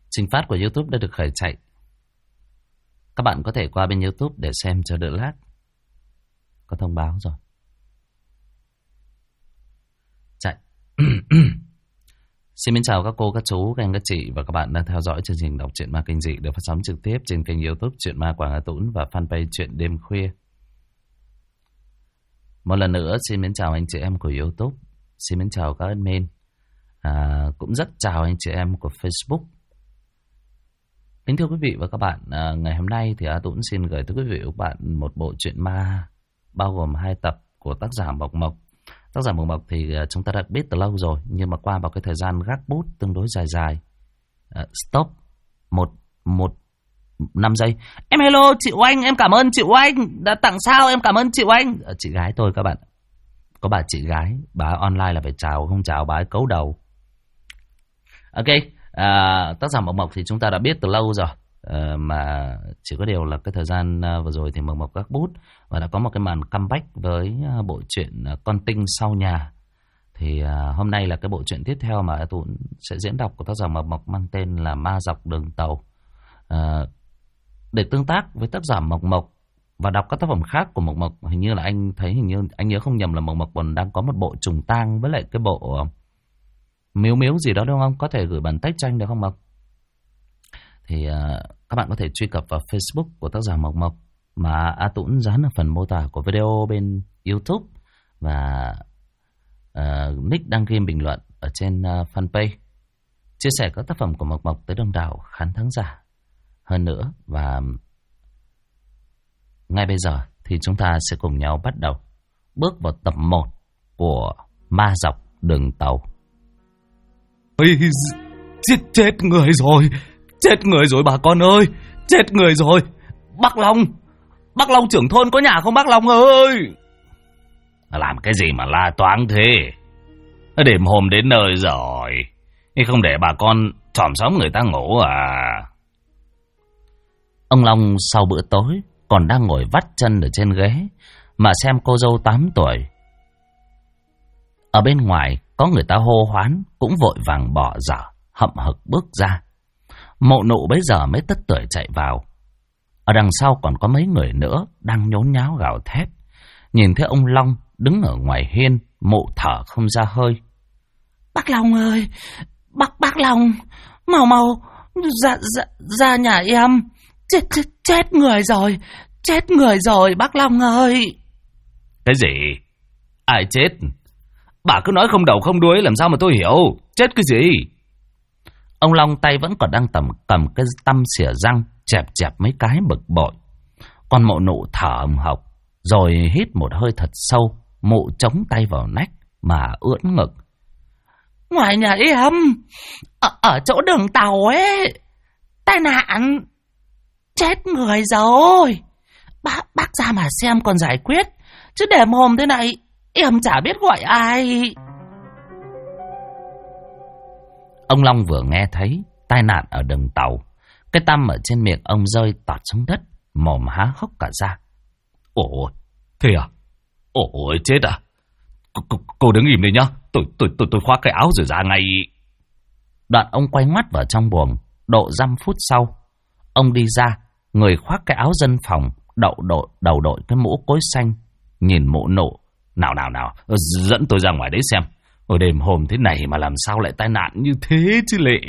Trình phát của YouTube đã được khởi chạy. Các bạn có thể qua bên YouTube để xem cho đỡ lag. Có thông báo rồi. Chạy. Xin mến chào các cô, các chú, các anh, các chị và các bạn đang theo dõi chương trình đọc truyện ma kinh dị được phát sóng trực tiếp trên kênh YouTube Truyện Ma Quảng Hà Tũng và fanpage Truyện Đêm Khuya. Một lần nữa xin mến chào anh chị em của YouTube, xin mến chào các admin, cũng rất chào anh chị em của Facebook. Kính thưa quý vị và các bạn, ngày hôm nay thì A Tũng xin gửi tới quý vị và các bạn một bộ truyện ma bao gồm 2 tập của tác giả Mộc Mộc. Tác giả Mộc Mộc thì chúng ta đã biết từ lâu rồi, nhưng mà qua một cái thời gian gác bút tương đối dài. Stop 5 giây. Em hello chị Oanh, em cảm ơn chị Oanh đã tặng sao, em cảm ơn chị Oanh. Chị gái tôi các bạn. Có bà chị gái, bà online là phải chào, không chào bà ấy cấu đầu. Ok, tác giả Mộc Mộc thì chúng ta đã biết từ lâu rồi. Mà chỉ có điều là cái thời gian vừa rồi thì Mộc Mộc gác bút và đã có một cái màn comeback với bộ truyện Con Tinh Sau Nhà. Thì hôm nay là cái bộ truyện tiếp theo mà tôi sẽ diễn đọc của tác giả Mộc Mộc mang tên là Ma Dọc Đường Tàu. Để tương tác với tác giả Mộc Mộc và đọc các tác phẩm khác của Mộc Mộc, hình như là anh nhớ không nhầm là Mộc Mộc còn đang có một bộ trùng tang với lại cái bộ miếu gì đó đúng không? Có thể gửi bản text cho anh được không Mộc? Thì các bạn có thể truy cập vào Facebook của tác giả Mộc Mộc mà A Tũng dán ở phần mô tả của video bên YouTube và nick đăng game bình luận ở trên fanpage. Chia sẻ các tác phẩm của Mộc Mộc tới đông đảo khán thính giả hơn nữa. Và ngay bây giờ thì chúng ta sẽ cùng nhau bắt đầu bước vào tập 1 của Ma Dọc Đường Tàu. Ôi, chết người rồi. Chết người rồi bà con ơi. Chết người rồi. Bác Long trưởng thôn có nhà không bác Long ơi? Làm cái gì mà la toáng thế? Đêm hôm đến nơi rồi, không để bà con chòm xóm người ta ngủ à? Ông Long sau bữa tối còn đang ngồi vắt chân ở trên ghế mà xem cô dâu 8 tuổi. Ở bên ngoài có người ta hô hoán, cũng vội vàng bỏ dở hậm hực bước ra. Mộ Nụ bấy giờ mới tất tưởi chạy vào. Ở đằng sau còn có mấy người nữa đang nhốn nháo gào thét. Nhìn thấy ông Long đứng ở ngoài hiên, Mụ thở không ra hơi. Bác Long ơi, bác Long, mau ra nhà em. Chết người rồi bác Long ơi. Cái gì? Ai chết? Bà cứ nói không đầu không đuôi làm sao mà tôi hiểu. Chết cái gì? Ông Long tay vẫn còn đang cầm cái tăm xỉa răng, chẹp mấy cái bực bội. Còn Mộ Nụ thở hồng hộc, rồi hít một hơi thật sâu. Mụ chống tay vào nách mà ưỡn ngực. Ngoài nhà em, ở chỗ đường tàu ấy, tai nạn, chết người rồi. Bác ra mà xem còn giải quyết, chứ để mồm thế này em chả biết gọi ai. Ông Long vừa nghe thấy tai nạn ở đường tàu, cái tăm ở trên miệng ông rơi tọt xuống đất, mồm há hốc cả ra. Ồ, thế à? Ôi chết à? Cô đứng im đi nhá. Tôi khoác cái áo rồi ra ngay. Đoạn ông quay ngoắt vào trong buồng. Độ 5 phút sau, ông đi ra, người khoác cái áo dân phòng, đầu đội cái mũ cối xanh, nhìn Mộ Nụ. Nào, dẫn tôi ra ngoài đấy xem. Ở đêm hôm thế này mà làm sao lại tai nạn như thế chứ lệ.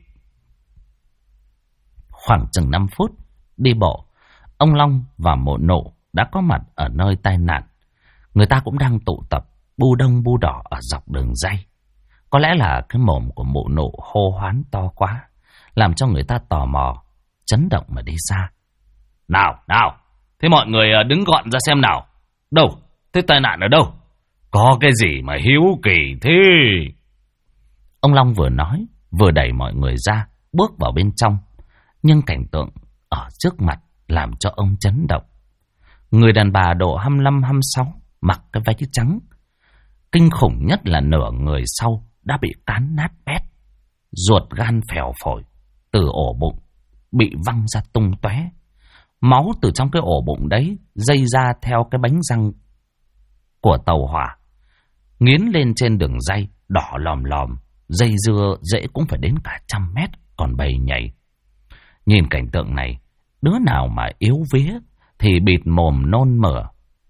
Khoảng chừng 5 phút đi bộ, ông Long và Mộ Nụ đã có mặt ở nơi tai nạn. Người ta cũng đang tụ tập bu đông bu đỏ ở dọc đường ray. Có lẽ là cái mồm của Mộ Nụ hô hoán to quá, làm cho người ta tò mò, chấn động mà đi ra. Nào, thế mọi người đứng gọn ra xem nào. Đâu, thế tai nạn ở đâu? Có cái gì mà hiếu kỳ thế? Ông Long vừa nói, vừa đẩy mọi người ra, bước vào bên trong. Nhưng cảnh tượng ở trước mặt làm cho ông chấn động. Người đàn bà độ 25-26, mặc cái váy trắng. Kinh khủng nhất là nửa người sau đã bị cán nát bét. Ruột gan phèo phổi từ ổ bụng bị văng ra tung tóe. Máu từ trong cái ổ bụng đấy dây ra theo cái bánh răng của tàu hỏa, nghiến lên trên đường ray đỏ lòm lòm, dây dưa dễ cũng phải đến cả 100 mét. còn bầy nhảy. Nhìn cảnh tượng này, đứa nào mà yếu vía thì bịt mồm nôn mửa.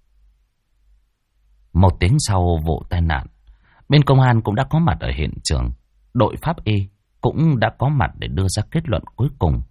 Một tiếng sau vụ tai nạn, bên công an cũng đã có mặt ở hiện trường. Đội pháp y cũng đã có mặt để đưa ra kết luận cuối cùng.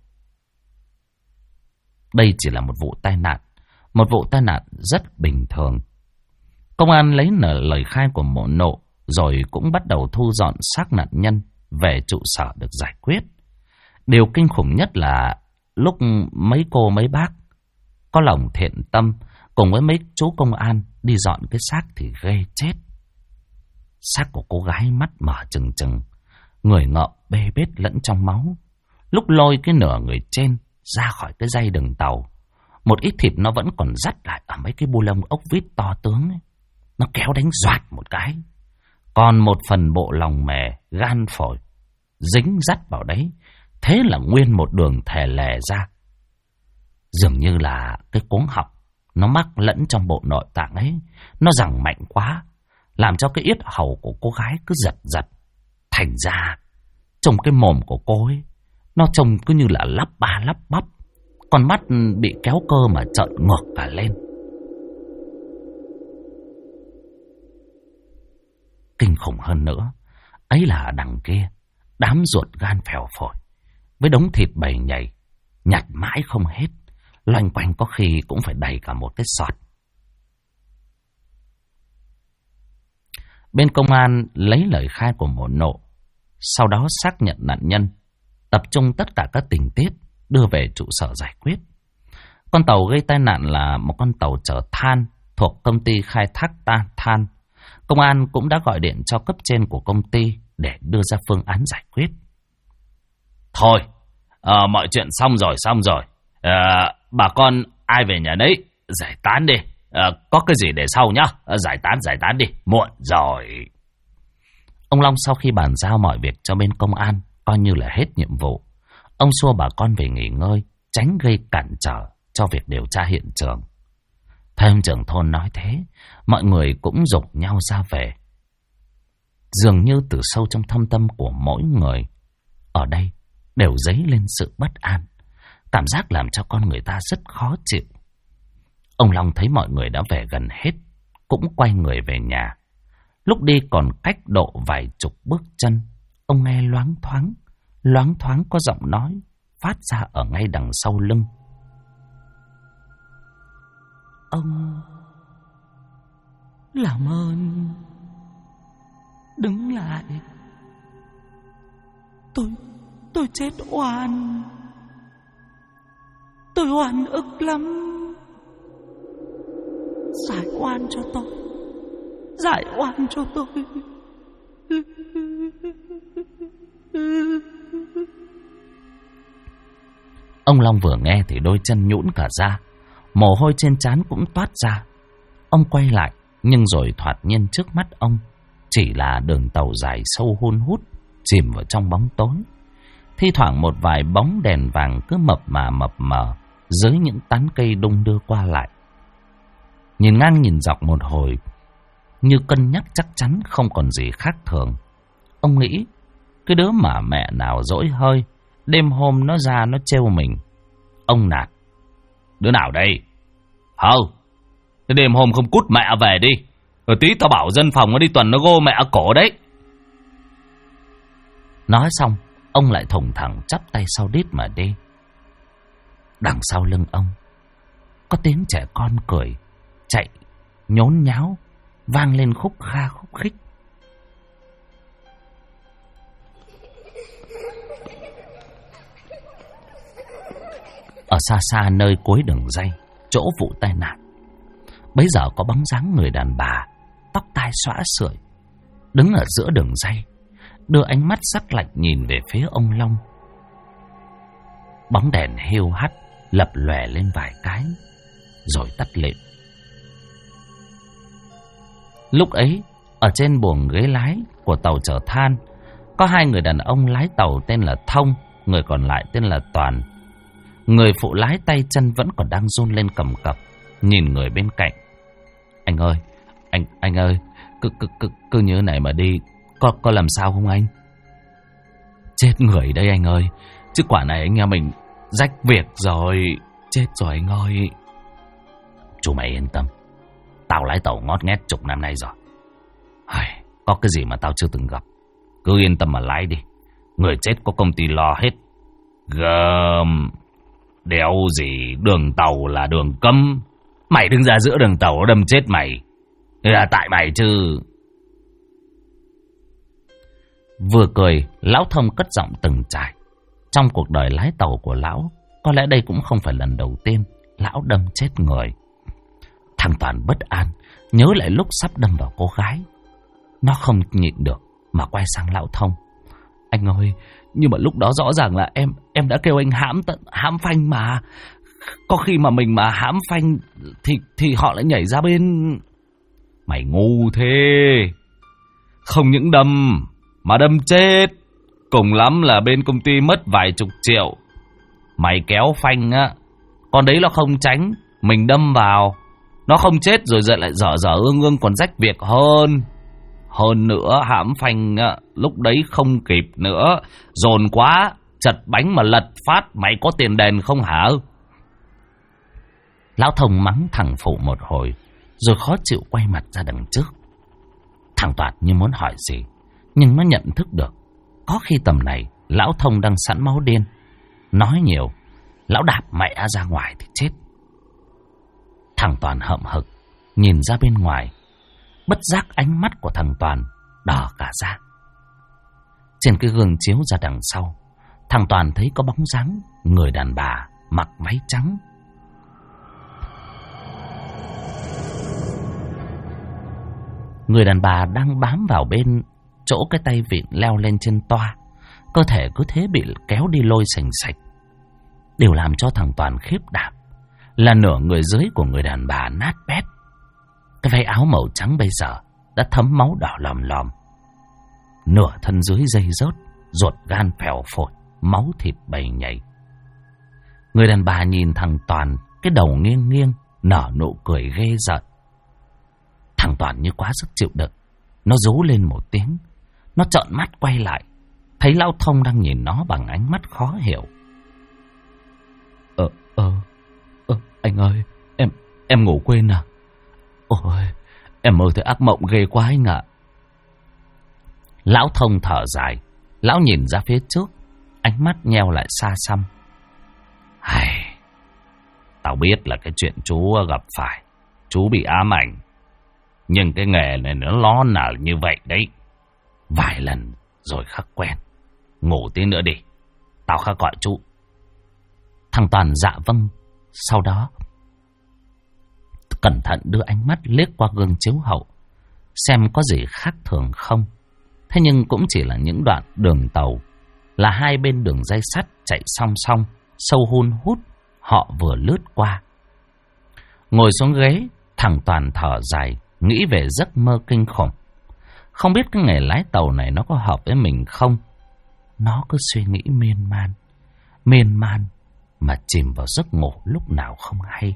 Đây chỉ là một vụ tai nạn rất bình thường. Công an lấy lời khai của mộ nộ rồi cũng bắt đầu thu dọn xác nạn nhân về trụ sở được giải quyết. Điều kinh khủng nhất là lúc mấy cô mấy bác có lòng thiện tâm cùng với mấy chú công an đi dọn cái xác thì ghê chết. Xác của cô gái mắt mở trừng trừng, người ngợm bê bết lẫn trong máu. Lúc lôi cái nửa người trên ra khỏi cái dây đường tàu, một ít thịt nó vẫn còn dắt lại ở mấy cái bu lông ốc vít to tướng ấy. Nó kéo đánh doạt một cái. Còn một phần bộ lòng mề, gan phổi dính dắt vào đấy. Thế là nguyên một đường thè lè ra. Dường như là cái cuống họng nó mắc lẫn trong bộ nội tạng ấy. Nó giằng mạnh quá, làm cho cái yết hầu của cô gái cứ giật giật. Thành ra trong cái mồm của cô ấy, nó trông cứ như là lắp ba lắp bắp. Con mắt bị kéo cơ mà trợn ngược cả lên. Kinh khủng hơn nữa, ấy là đằng kia, đám ruột gan phèo phổi với đống thịt bầy nhầy, nhặt mãi không hết, loanh quanh có khi cũng phải đầy cả một cái sọt. Bên công an lấy lời khai của mộ nộ, sau đó xác nhận nạn nhân, tập trung tất cả các tình tiết, đưa về trụ sở giải quyết. Con tàu gây tai nạn là một con tàu chở than thuộc công ty khai thác than. Công an cũng đã gọi điện cho cấp trên của công ty để đưa ra phương án giải quyết. Thôi, mọi chuyện xong rồi. Bà con ai về nhà đấy, giải tán đi. Có cái gì để sau nhá. Giải tán đi, muộn rồi. Ông Long sau khi bàn giao mọi việc cho bên công an, coi như là hết nhiệm vụ. Ông xua bà con về nghỉ ngơi, tránh gây cản trở cho việc điều tra hiện trường. Thấy ông trưởng thôn nói thế, mọi người cũng rủ nhau ra về. Dường như từ sâu trong thâm tâm của mỗi người ở đây đều dấy lên sự bất an, cảm giác làm cho con người ta rất khó chịu. Ông Long thấy mọi người đã về gần hết, cũng quay người về nhà. Lúc đi còn cách độ vài chục bước chân, ông nghe loáng thoáng có giọng nói phát ra ở ngay đằng sau lưng. Ông làm ơn đứng lại. Tôi chết oan. Tôi oan ức lắm. Giải oan cho tôi. Giải oan cho tôi. Ông Long vừa nghe thì đôi chân nhũn cả ra, mồ hôi trên trán cũng toát ra. Ông quay lại, nhưng rồi thoạt nhiên trước mắt ông chỉ là đường tàu dài sâu hun hút, chìm vào trong bóng tối. Thi thoảng một vài bóng đèn vàng cứ mập mờ dưới những tán cây đung đưa qua lại. Nhìn ngang nhìn dọc một hồi, như cân nhắc chắc chắn không còn gì khác thường. Ông nghĩ, cái đứa mà mẹ nào dỗi hơi, đêm hôm nó ra nó trêu mình. Ông nạt: Đứa nào đây? Cái đêm hôm không cút mẹ về đi. Rồi tí tao bảo dân phòng nó đi tuần nó gô mẹ ở cổ đấy. Nói xong, ông lại thùng thẳng chắp tay sau đít mà đi. Đằng sau lưng ông có tiếng trẻ con cười, chạy, nhốn nháo, vang lên khúc kha khúc khích. Ở xa xa nơi cuối đường ray, chỗ vụ tai nạn, bấy giờ có bóng dáng người đàn bà, tóc tai xõa sưởi, đứng ở giữa đường ray, đưa ánh mắt sắc lạnh nhìn về phía ông Long. Bóng đèn hiu hắt lập lòe lên vài cái, rồi tắt lịm. Lúc ấy, ở trên buồng ghế lái của tàu chở than, có hai người đàn ông lái tàu tên là Thông, người còn lại tên là Toàn. Người phụ lái tay chân vẫn còn đang run lên cầm cập, nhìn người bên cạnh. Anh ơi, anh ơi, cứ như này mà đi, có làm sao không anh? Chết người đây anh ơi. Chứ quả này anh em mình rách việc rồi. Chết rồi anh ơi. Chú mày yên tâm. Tao lái tàu ngót nghét chục năm nay rồi. Có cái gì mà tao chưa từng gặp. Cứ yên tâm mà lái đi. Người chết có công ty lo hết. Gầm. Đéo gì đường tàu là đường cấm. Mày đứng ra giữa đường tàu đâm chết mày. Là tại mày chứ. Vừa cười, lão Thông cất giọng từng trải. Trong cuộc đời lái tàu của lão, có lẽ đây cũng không phải lần đầu tiên lão đâm chết người. Thằng Toàn bất an, nhớ lại lúc sắp đâm vào cô gái. Nó không nhịn được mà quay sang lão Thông. Anh ơi, nhưng mà lúc đó rõ ràng là em đã kêu anh hãm phanh mà. Có khi mà mình mà hãm phanh thì họ lại nhảy ra bên. Mày ngu thế. Không những đâm mà đâm chết. Cùng lắm là bên công ty mất vài chục triệu. Mày kéo phanh á, còn đấy nó không tránh, mình đâm vào. Nó không chết rồi lại dở ương còn rách việc hơn. Hơn nữa hãm phanh á, lúc đấy không kịp nữa. Dồn quá, chật bánh mà lật phát. Mày có tiền đền không hả? Lão Thông mắng thằng Phụ một hồi, rồi khó chịu quay mặt ra đằng trước. Thằng Toạt như muốn hỏi gì, nhưng nó nhận thức được có khi tầm này lão Thông đang sẵn máu điên. Nói nhiều, lão đạp mẹ ra ngoài thì chết. Thằng Toàn hậm hực nhìn ra bên ngoài. Bất giác ánh mắt của thằng Toàn đỏ cả ra. Trên cái gương chiếu ra đằng sau, thằng Toàn thấy có bóng dáng người đàn bà mặc váy trắng. Người đàn bà đang bám vào bên chỗ cái tay vịn leo lên trên toa. Cơ thể cứ thế bị kéo đi lôi sành sạch. Điều làm cho thằng Toàn khiếp đảm là nửa người dưới của người đàn bà nát bét. Cái váy áo màu trắng bây giờ đã thấm máu đỏ lòm lòm. Nửa thân dưới dây rớt, ruột gan phèo phổi, máu thịt bầy nhảy. Người đàn bà nhìn thằng Toàn, cái đầu nghiêng nghiêng, nở nụ cười ghê rợn. Thằng Toàn như quá sức chịu đựng, nó rú lên một tiếng. Nó trợn mắt quay lại, thấy lão Thông đang nhìn nó bằng ánh mắt khó hiểu. Anh ơi, em ngủ quên à? Ôi, em mơ thấy ác mộng ghê quá anh ạ. Lão Thông thở dài, lão nhìn ra phía trước, ánh mắt nheo lại xa xăm. Tao biết là cái chuyện chú gặp phải, chú bị ám ảnh. Nhưng cái nghề này nó là như vậy đấy. Vài lần rồi khắc quen. Ngủ tí nữa đi, tao khắc gọi chú. Thằng Toàn dạ vâng. Sau đó cẩn thận đưa ánh mắt liếc qua gương chiếu hậu, xem có gì khác thường không. Thế nhưng cũng chỉ là những đoạn đường tàu, là hai bên đường dây sắt chạy song song, sâu hun hút, họ vừa lướt qua. Ngồi xuống ghế, thằng Toàn thở dài, nghĩ về giấc mơ kinh khủng. Không biết cái nghề lái tàu này nó có hợp với mình không. Nó cứ suy nghĩ miên man mà chìm vào giấc ngủ lúc nào không hay.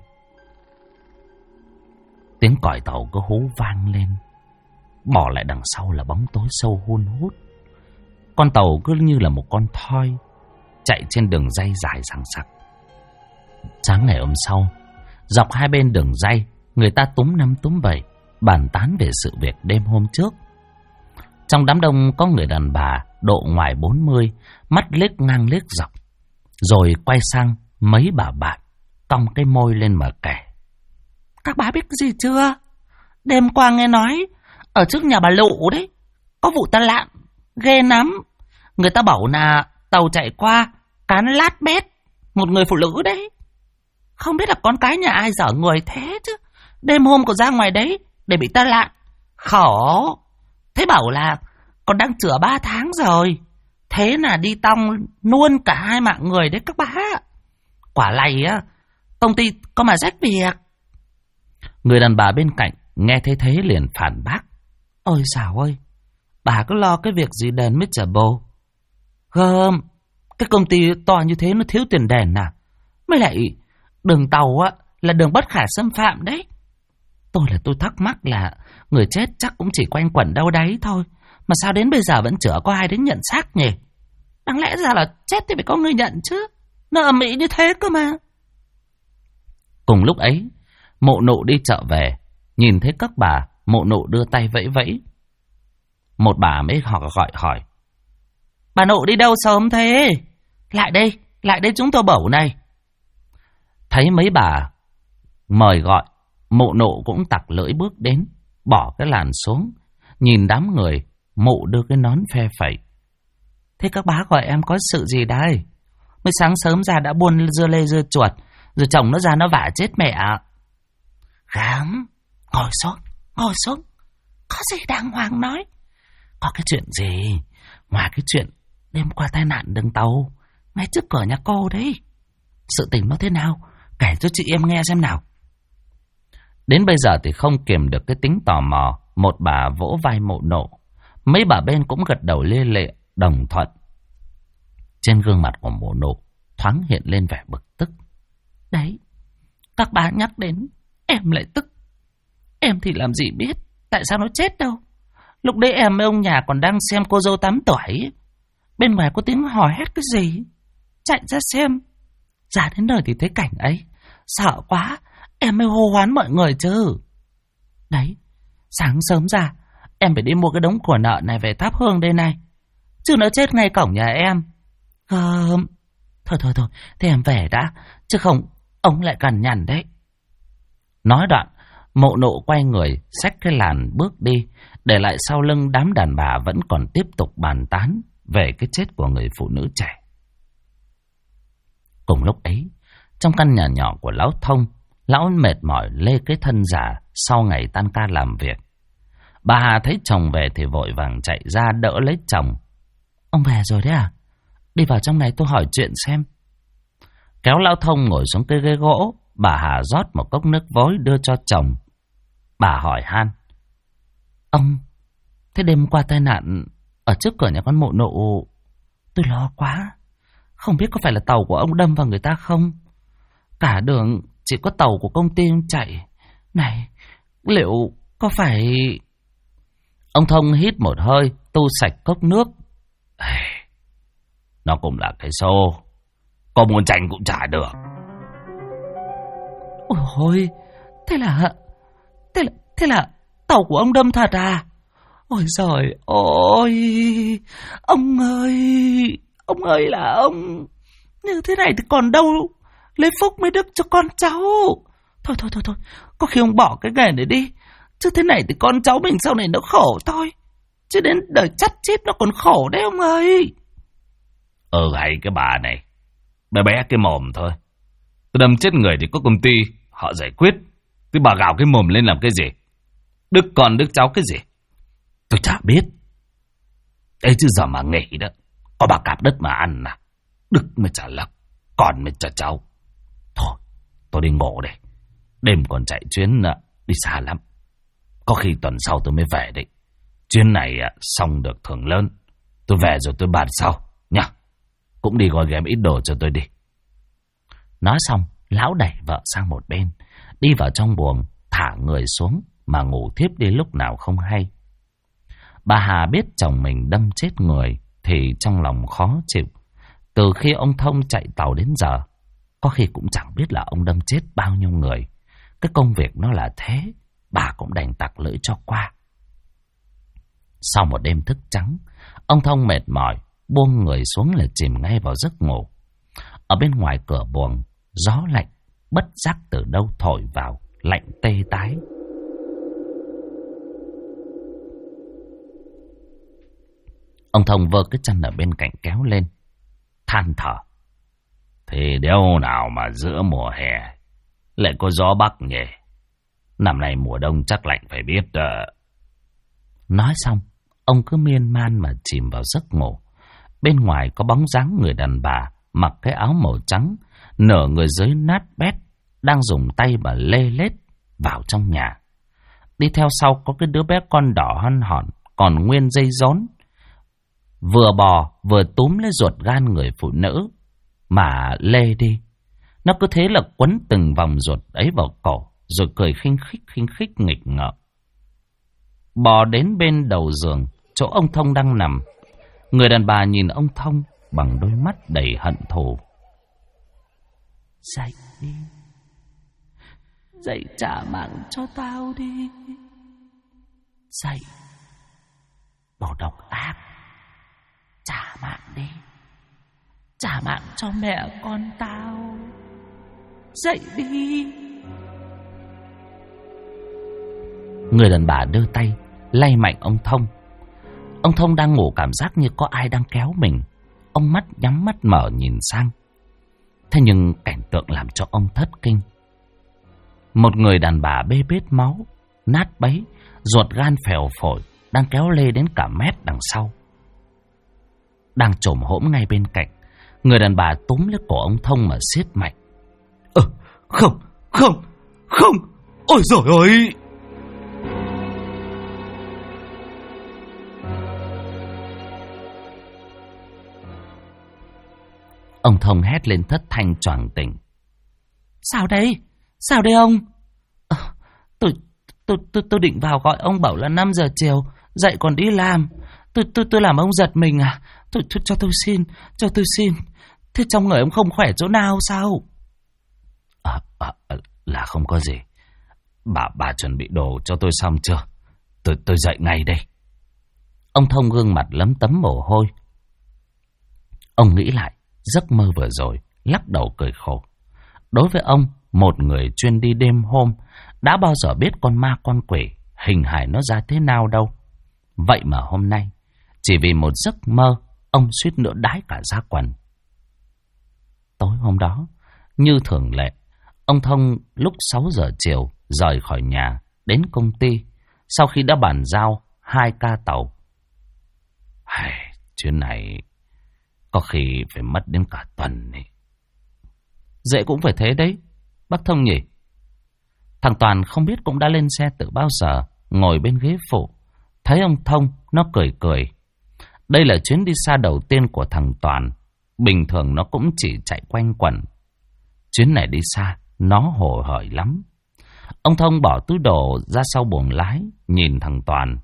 Tiếng còi tàu cứ hú vang lên, bỏ lại đằng sau là bóng tối sâu hun hút. Con tàu cứ như là một con thoi chạy trên đường dây dài sằng sặc. Sáng ngày hôm sau, dọc hai bên đường dây, người ta túm năm túm bảy bàn tán về sự việc đêm hôm trước. Trong đám đông có người đàn bà độ ngoài 40, mắt liếc ngang liếc dọc, rồi quay sang mấy bà bạn, cong cái môi lên mà kể. Các bà biết cái gì chưa? Đêm qua nghe nói ở trước nhà bà Lụ đấy có vụ tai nạn ghê lắm. Người ta bảo là tàu chạy qua cán lát bét một người phụ nữ đấy. Không biết là con cái nhà ai dở người thế chứ. Đêm hôm còn ra ngoài đấy để bị tai nạn. Khổ. Thế bảo là còn đang chữa 3 tháng rồi. Thế là đi tong luôn cả 2 mạng người đấy các bác. Quả này á, công ty có mà rách việc. Người đàn bà bên cạnh nghe thấy thế liền phản bác. Ôi dào ơi, bà cứ lo cái việc gì đền mới trả bồ. Gơm, cái công ty to như thế nó thiếu tiền đền à? Mới lại đường tàu á là đường bất khả xâm phạm đấy. Tôi thắc mắc là người chết chắc cũng chỉ quanh quẩn đâu đấy thôi. Mà sao đến bây giờ vẫn chưa có ai đến nhận xác nhỉ? Đáng lẽ ra là chết thì phải có người nhận chứ. Nó ầm ĩ như thế cơ mà. Cùng lúc ấy, Mộ Nụ đi chợ về, nhìn thấy các bà, Mộ Nụ đưa tay vẫy vẫy. Một bà mới gọi hỏi. Bà Nụ đi đâu sớm thế? Lại đây chúng tôi bẩu này. Thấy mấy bà mời gọi, Mộ Nụ cũng tặc lưỡi bước đến, bỏ cái làn xuống, nhìn đám người. Mụ đưa cái nón phe phẩy. Thế các bá gọi em có sự gì đây? Mới sáng sớm ra đã buôn dưa lê dưa chuột, rồi chồng nó ra nó vả chết mẹ. Gám, ngồi xuống. Có gì đàng hoàng nói. Có cái chuyện gì? Ngoài cái chuyện đêm qua tai nạn đường tàu ngay trước cửa nhà cô đấy. Sự tình nó thế nào? Kể cho chị em nghe xem nào. Đến bây giờ thì không kiềm được cái tính tò mò. Một bà vỗ vai Mộ Nụ. Mấy bà bên cũng gật đầu lia lịa đồng thuận. Trên gương mặt của Mộ Nụ thoáng hiện lên vẻ bực tức. Đấy, các bà nhắc đến em lại tức. Em thì làm gì biết tại sao nó chết đâu. Lúc đấy em với ông nhà còn đang xem cô dâu 8 tuổi. Bên ngoài có tiếng hò hét cái gì. Chạy ra xem. Ra đến nơi thì thấy cảnh ấy. Sợ quá, em mới hô hoán mọi người chứ. Đấy, sáng sớm ra em phải đi mua cái đống của nợ này về thắp hương đây này. Chứ nó chết ngay cổng nhà em. Thôi, thế em về đã. Chứ không, ông lại cằn nhằn đấy. Nói đoạn, Mộ Nụ quay người, xách cái làn bước đi, để lại sau lưng đám đàn bà vẫn còn tiếp tục bàn tán về cái chết của người phụ nữ trẻ. Cùng lúc ấy, trong căn nhà nhỏ của Lão Thông, lão mệt mỏi lê cái thân già sau ngày tan ca làm việc. Bà Hà thấy chồng về thì vội vàng chạy ra đỡ lấy chồng. Ông về rồi đấy à? Đi vào trong này tôi hỏi chuyện xem. Kéo Lão Thông ngồi xuống cái ghế gỗ, bà Hà rót một cốc nước vối đưa cho chồng. Bà hỏi han. Ông, thế đêm qua tai nạn ở trước cửa nhà con Mộ Nụ, tôi lo quá. Không biết có phải là tàu của ông đâm vào người ta không? Cả đường chỉ có tàu của công ty chạy. Này, liệu có phải... Ông Thông hít một hơi, tu sạch cốc nước. Nó cũng là cái số, có muốn tranh cũng trả được. Ôi, thế là tàu của ông đâm thật à? Ôi giời ôi, ông ơi là ông. Như thế này thì còn đâu lấy phúc mới đức cho con cháu. Thôi, có khi ông bỏ cái nghề này đi. Chứ thế này thì con cháu mình sau này nó khổ thôi. Chứ đến đời chắt chít nó còn khổ đấy ông ơi. Hay cái bà này, bé bé cái mồm thôi. Tôi đâm chết người thì có công ty họ giải quyết. Tôi bà gào cái mồm lên làm cái gì? Đức con đức cháu cái gì? Tôi chả biết. Đấy chứ giờ mà nghỉ đó, có bà cạp đất mà ăn à? Đức mới trả lộc, con mới trả cháu. Thôi, tôi đi ngủ đây. Đêm còn chạy chuyến đi xa lắm. Có khi tuần sau tôi mới về đấy. Chuyến này xong được thưởng lớn. Tôi về rồi tôi bàn sau nha. Cũng đi gói ghém ít đồ cho tôi đi. Nói xong, lão đẩy vợ sang một bên, đi vào trong buồng, thả người xuống mà ngủ thiếp đi lúc nào không hay. Bà Hà biết chồng mình đâm chết người thì trong lòng khó chịu. Từ khi ông Thông chạy tàu đến giờ, có khi cũng chẳng biết là ông đâm chết bao nhiêu người. Cái công việc nó là thế, bà cũng đành tặc lưỡi cho qua. Sau một đêm thức trắng, ông Thông mệt mỏi, buông người xuống là chìm ngay vào giấc ngủ. Ở bên ngoài cửa buồng, gió lạnh bất giác từ đâu thổi vào, lạnh tê tái. Ông Thông vơ cái chân ở bên cạnh kéo lên, than thở. Thì đéo nào mà giữa mùa hè lại có gió bắc nhỉ? Năm nay mùa đông chắc lạnh phải biết. Nói xong, ông cứ miên man mà chìm vào giấc ngủ. Bên ngoài có bóng dáng người đàn bà mặc cái áo màu trắng, nửa người dưới nát bét, đang dùng tay mà lê lết vào trong nhà. Đi theo sau có cái đứa bé con đỏ hon hòn, còn nguyên dây rốn, vừa bò vừa túm lấy ruột gan người phụ nữ mà lê đi. Nó cứ thế là quấn từng vòng ruột ấy vào cổ, rồi cười khinh khích nghịch ngợm. Bò đến bên đầu giường, chỗ ông Thông đang nằm. Người đàn bà nhìn ông Thông, bằng đôi mắt đầy hận thù. Dậy đi. Dậy trả mạng cho tao đi. Dậy. Đồ độc ác. Trả mạng đi. Trả mạng cho mẹ con tao. Dậy đi. Người đàn bà đưa tay lay mạnh ông Thông. Ông Thông đang ngủ, cảm giác như có ai đang kéo mình. Ông mắt nhắm mắt mở nhìn sang. Thế nhưng cảnh tượng làm cho ông thất kinh. Một người đàn bà bê bết máu, nát bấy, ruột gan phèo phổi, đang kéo lê đến cả mét đằng sau. Đang chồm hổm ngay bên cạnh, người đàn bà túm lấy cổ ông Thông mà siết mạnh. Không, ôi giời ơi! Ông Thông hét lên thất thanh choàng tỉnh. Sao đây ông? Tôi định vào gọi ông bảo là 5 giờ chiều, dậy còn đi làm. Tôi làm ông giật mình à? Cho tôi xin. Thế trong người ông không khỏe chỗ nào sao? Là không có gì. Bà chuẩn bị đồ cho tôi xong chưa? Tôi dậy ngay đây. Ông Thông gương mặt lấm tấm mồ hôi. Ông nghĩ lại giấc mơ vừa rồi, lắc đầu cười khổ. Đối với ông, một người chuyên đi đêm hôm, đã bao giờ biết con ma con quỷ hình hài nó ra thế nào đâu. Vậy mà hôm nay, chỉ vì một giấc mơ, ông suýt nữa đái cả da quần. Tối hôm đó, như thường lệ, ông Thông lúc 6 giờ chiều rời khỏi nhà đến công ty. Sau khi đã bàn giao 2 ca tàu, chuyến này có khi phải mất đến cả tuần này. Dễ cũng phải thế đấy, bác Thông nhỉ? Thằng Toàn không biết cũng đã lên xe từ bao giờ, ngồi bên ghế phụ. Thấy ông Thông, nó cười cười. Đây là chuyến đi xa đầu tiên của thằng Toàn. Bình thường nó cũng chỉ chạy quanh quẩn. Chuyến này đi xa, nó hồ hởi lắm. Ông Thông bỏ túi đồ ra sau buồng lái, nhìn thằng Toàn.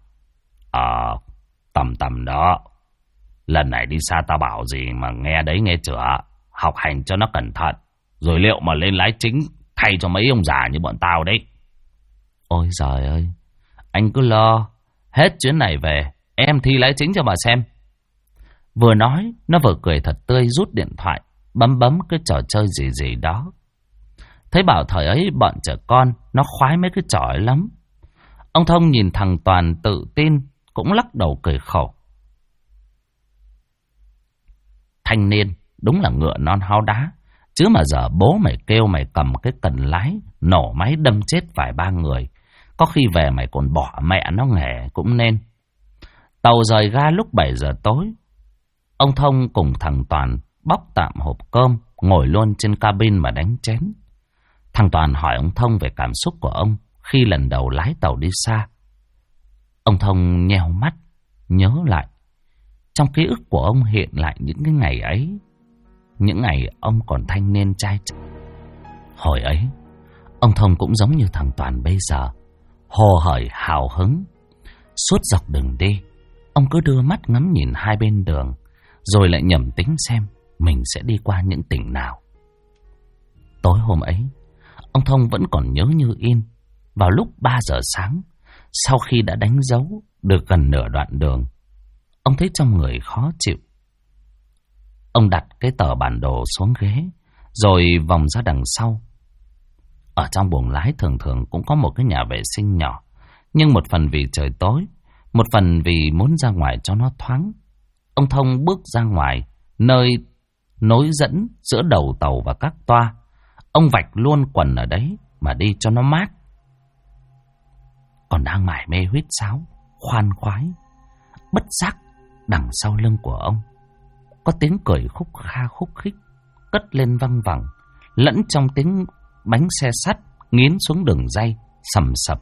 Tầm đó. Lần này đi xa tao bảo gì mà nghe đấy nghe chưa? Học hành cho nó cẩn thận. Rồi liệu mà lên lái chính thay cho mấy ông già như bọn tao đấy. Ôi giời ơi, anh cứ lo. Hết chuyến này về, em thi lái chính cho bà xem. Vừa nói, nó vừa cười thật tươi, rút điện thoại, bấm cái trò chơi gì đó. Thấy bảo thời ấy bọn trẻ con, nó khoái mấy cái trò ấy lắm. Ông Thông nhìn thằng Toàn tự tin, cũng lắc đầu cười khổ. Thanh niên, đúng là ngựa non háo đá. Chứ mà giờ bố mày kêu mày cầm cái cần lái, nổ máy đâm chết vài ba người. Có khi về mày còn bỏ mẹ nó nghề cũng nên. Tàu rời ga lúc 7 giờ tối. Ông Thông cùng thằng Toàn bóc tạm hộp cơm, ngồi luôn trên cabin mà đánh chén. Thằng Toàn hỏi ông Thông về cảm xúc của ông khi lần đầu lái tàu đi xa. Ông Thông nheo mắt, nhớ lại. Trong ký ức của ông hiện lại những cái ngày ấy. Những ngày ông còn thanh niên trai trẻ. Hồi ấy, ông Thông cũng giống như thằng Toàn bây giờ, hồ hởi hào hứng. Suốt dọc đường đi, ông cứ đưa mắt ngắm nhìn hai bên đường, rồi lại nhẩm tính xem mình sẽ đi qua những tỉnh nào. Tối hôm ấy, ông Thông vẫn còn nhớ như in. Vào lúc 3 giờ sáng, sau khi đã đánh dấu được gần nửa đoạn đường, ông thấy trong người khó chịu. Ông đặt cái tờ bản đồ xuống ghế, rồi vòng ra đằng sau. Ở trong buồng lái thường thường cũng có một cái nhà vệ sinh nhỏ, nhưng một phần vì trời tối, một phần vì muốn ra ngoài cho nó thoáng. Ông Thông bước ra ngoài, nơi nối dẫn giữa đầu tàu và các toa. Ông vạch luôn quần ở đấy mà đi cho nó mát. Còn đang mải mê huýt sáo, khoan khoái, bất giác đằng sau lưng của ông có tiếng cười khúc kha khúc khích cất lên văng vẳng, lẫn trong tiếng bánh xe sắt nghiến xuống đường ray sầm sập.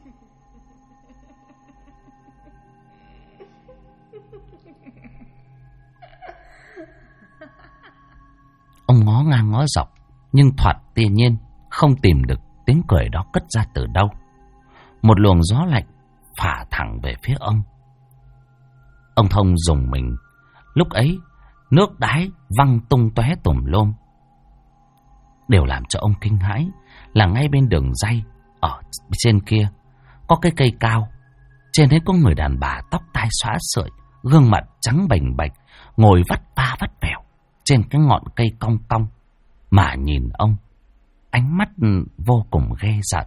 Ông ngó ngang ngó dọc, nhưng thoạt tiên nhiên không tìm được tiếng cười đó cất ra từ đâu. Một luồng gió lạnh phả thẳng về phía ông. Ông Thông rùng mình. Lúc ấy, nước đái văng tung tóe tùm lum. Điều làm cho ông kinh hãi là ngay bên đường ray ở trên kia có cái cây cao, trên đấy có người đàn bà tóc tai xõa sợi, gương mặt trắng bềnh bạch, ngồi vắt va vắt vẻo trên cái ngọn cây cong cong mà nhìn ông, ánh mắt vô cùng ghê giận.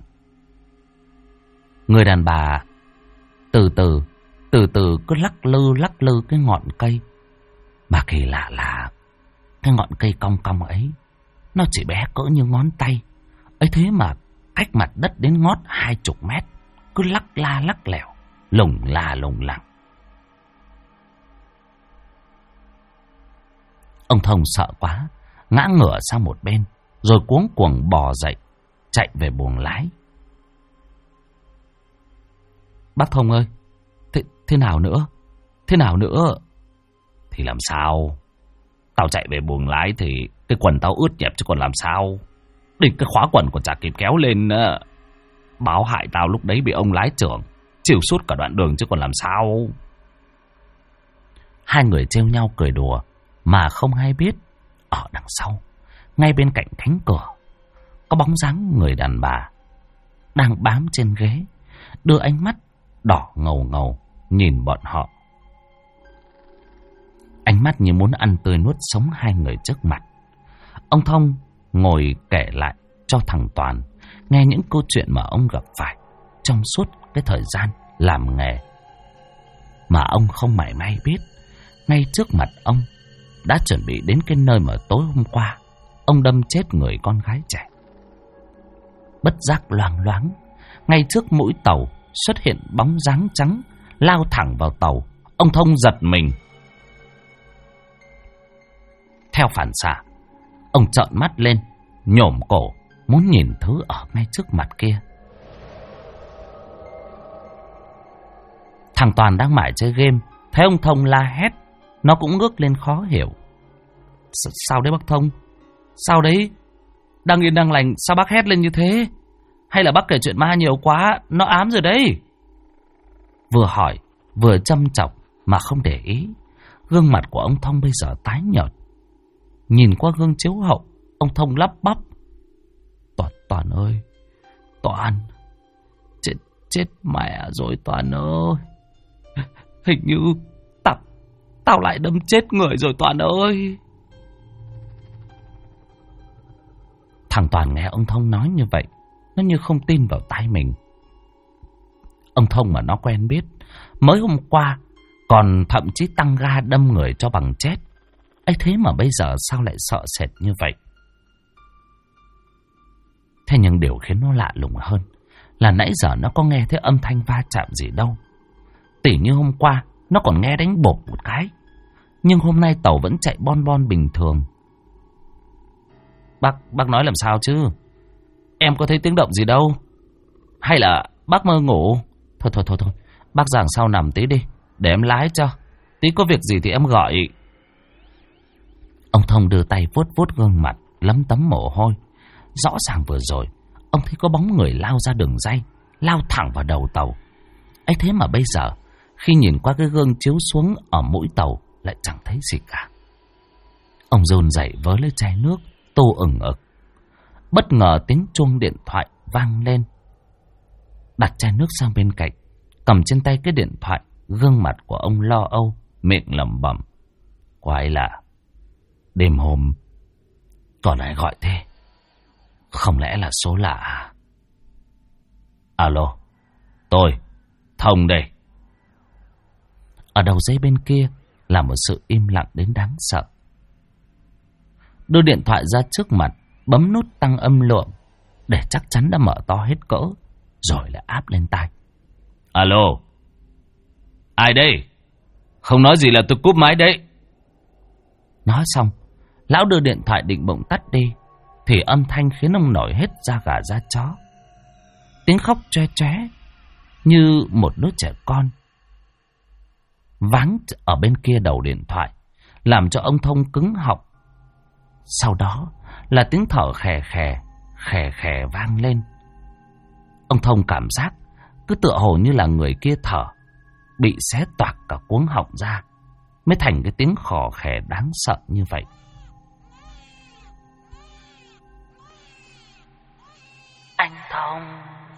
Người đàn bà từ từ cứ lắc lư cái ngọn cây, mà kỳ lạ là cái ngọn cây cong cong ấy nó chỉ bé cỡ như ngón tay ấy, thế mà cách mặt đất đến ngót 20 mét, cứ lắc la lắc lẻo, lủng la lủng lẳng. Ông Thông sợ quá, ngã ngửa sang một bên, rồi cuống cuồng bò dậy, chạy về buồng lái. Bác Thông ơi, thế nào nữa? Thế nào nữa? Thì làm sao? Tao chạy về buồng lái thì cái quần tao ướt nhẹp chứ còn làm sao? Đỉnh cái khóa quần còn chả kịp kéo lên, báo hại tao lúc đấy bị ông lái trưởng chịu suốt cả đoạn đường chứ còn làm sao? Hai người trêu nhau cười đùa mà không hay biết, ở đằng sau, ngay bên cạnh cánh cửa, có bóng dáng người đàn bà đang bám trên ghế, đưa ánh mắt đỏ ngầu ngầu nhìn bọn họ. Ánh mắt như muốn ăn tươi nuốt sống hai người trước mặt. Ông Thông ngồi kể lại cho thằng Toàn nghe những câu chuyện mà ông gặp phải trong suốt cái thời gian làm nghề, mà ông không mảy may biết ngay trước mặt ông đã chuẩn bị đến cái nơi mà tối hôm qua ông đâm chết người con gái trẻ. Bất giác loang loáng, ngay trước mũi tàu xuất hiện bóng dáng trắng lao thẳng vào tàu. Ông Thông giật mình. Theo phản xạ, ông trợn mắt lên, nhổm cổ muốn nhìn thứ ở ngay trước mặt kia. Thằng Toàn đang mải chơi game, thấy ông Thông la hét, nó cũng ngước lên khó hiểu. Sao đấy bác Thông? Sao đấy? Đang yên đang lành, sao bác hét lên như thế? Hay là bác kể chuyện ma nhiều quá, nó ám rồi đấy? Vừa hỏi, vừa châm chọc mà không để ý. Gương mặt của ông Thông bây giờ tái nhợt. Nhìn qua gương chiếu hậu, ông Thông lắp bắp. Toàn ơi, Toàn, chết mẹ rồi Toàn ơi. Hình như tao lại đâm chết người rồi Toàn ơi. Thằng Toàn nghe ông Thông nói như vậy, nó như không tin vào tai mình. Ông Thông mà nó quen biết, mới hôm qua còn thậm chí tăng ga đâm người cho bằng chết. ấy thế mà bây giờ sao lại sợ sệt như vậy? Thế nhưng điều khiến nó lạ lùng hơn là nãy giờ nó có nghe thấy âm thanh va chạm gì đâu. Tỉ như hôm qua nó còn nghe đánh bột một cái, nhưng hôm nay tàu vẫn chạy bon bon bình thường. Bác nói làm sao chứ? Em có thấy tiếng động gì đâu. Hay là bác mơ ngủ? Thôi, bác giảng sau nằm tí đi, để em lái cho. Tí có việc gì thì em gọi. Ông Thông đưa tay vuốt gương mặt lấm tấm mồ hôi. Rõ ràng vừa rồi ông thấy có bóng người lao ra đường ray, lao thẳng vào đầu tàu. ấy thế mà bây giờ khi nhìn qua cái gương chiếu xuống ở mũi tàu lại chẳng thấy gì cả. Ông run rẩy vớ lấy chai nước, tô ửng ực. Bất ngờ tiếng chuông điện thoại vang lên. Đặt chai nước sang bên cạnh, cầm trên tay cái điện thoại, gương mặt của ông lo âu, miệng lẩm bẩm. Quái lạ, đêm hôm còn ai gọi thế? Không lẽ là số lạ à? Alo, tôi, Thông đây. Ở đầu dây bên kia là một sự im lặng đến đáng sợ. Đưa điện thoại ra trước mặt, bấm nút tăng âm lượng để chắc chắn đã mở to hết cỡ, rồi lại áp lên tai. Alo, ai đây? Không nói gì là tôi cúp máy đấy. Nói xong, lão đưa điện thoại định bỗng tắt đi, thì âm thanh khiến ông nổi hết da gà da chó. Tiếng khóc choe choé như một đứa trẻ con váng ở bên kia đầu điện thoại, làm cho ông Thông cứng họng. Sau đó là tiếng thở khè khè vang lên. Ông Thông cảm giác cứ tựa hồ như là người kia thở bị xé toạc cả cuống họng ra. mới thành cái tiếng khò khè đáng sợ như vậy. Anh Thông,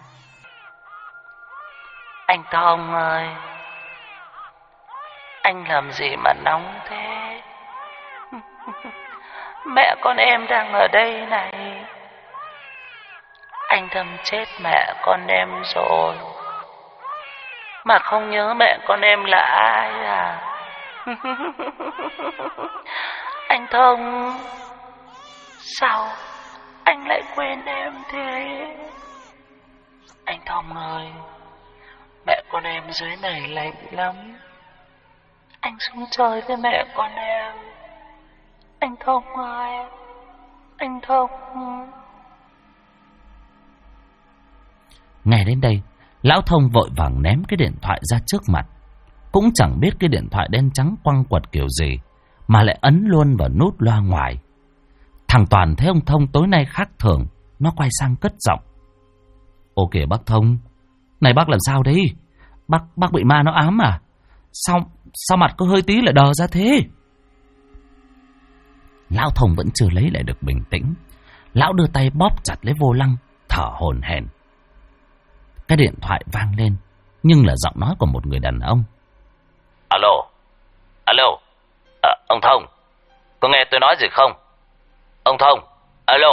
anh Thông ơi, anh làm gì mà nóng thế? Mẹ con em đang ở đây này. Anh Thâm chết mẹ con em rồi, mà không nhớ mẹ con em là ai à? Anh Thông, sao anh lại quên em thế? Anh Thông ơi, mẹ con em dưới này lạnh lắm. Anh xuống chơi với mẹ con em. Anh Thông ơi, anh Thông. Nghe đến đây, lão Thông vội vàng ném cái điện thoại ra trước mặt. Cũng chẳng biết cái điện thoại đen trắng quăng quật kiểu gì mà lại ấn luôn vào nút loa ngoài. Thằng Toàn thấy ông Thông tối nay khác thường, nó quay sang cất giọng. Ô kìa bác Thông, này bác làm sao đấy? Bác bị ma nó ám à? Sao mặt có hơi tí lại đờ ra thế? Lão Thông vẫn chưa lấy lại được bình tĩnh. Lão đưa tay bóp chặt lấy vô lăng, thở hổn hển. Cái điện thoại vang lên, nhưng là giọng nói của một người đàn ông. Alo, ông Thông, có nghe tôi nói gì không? Ông Thông, alo.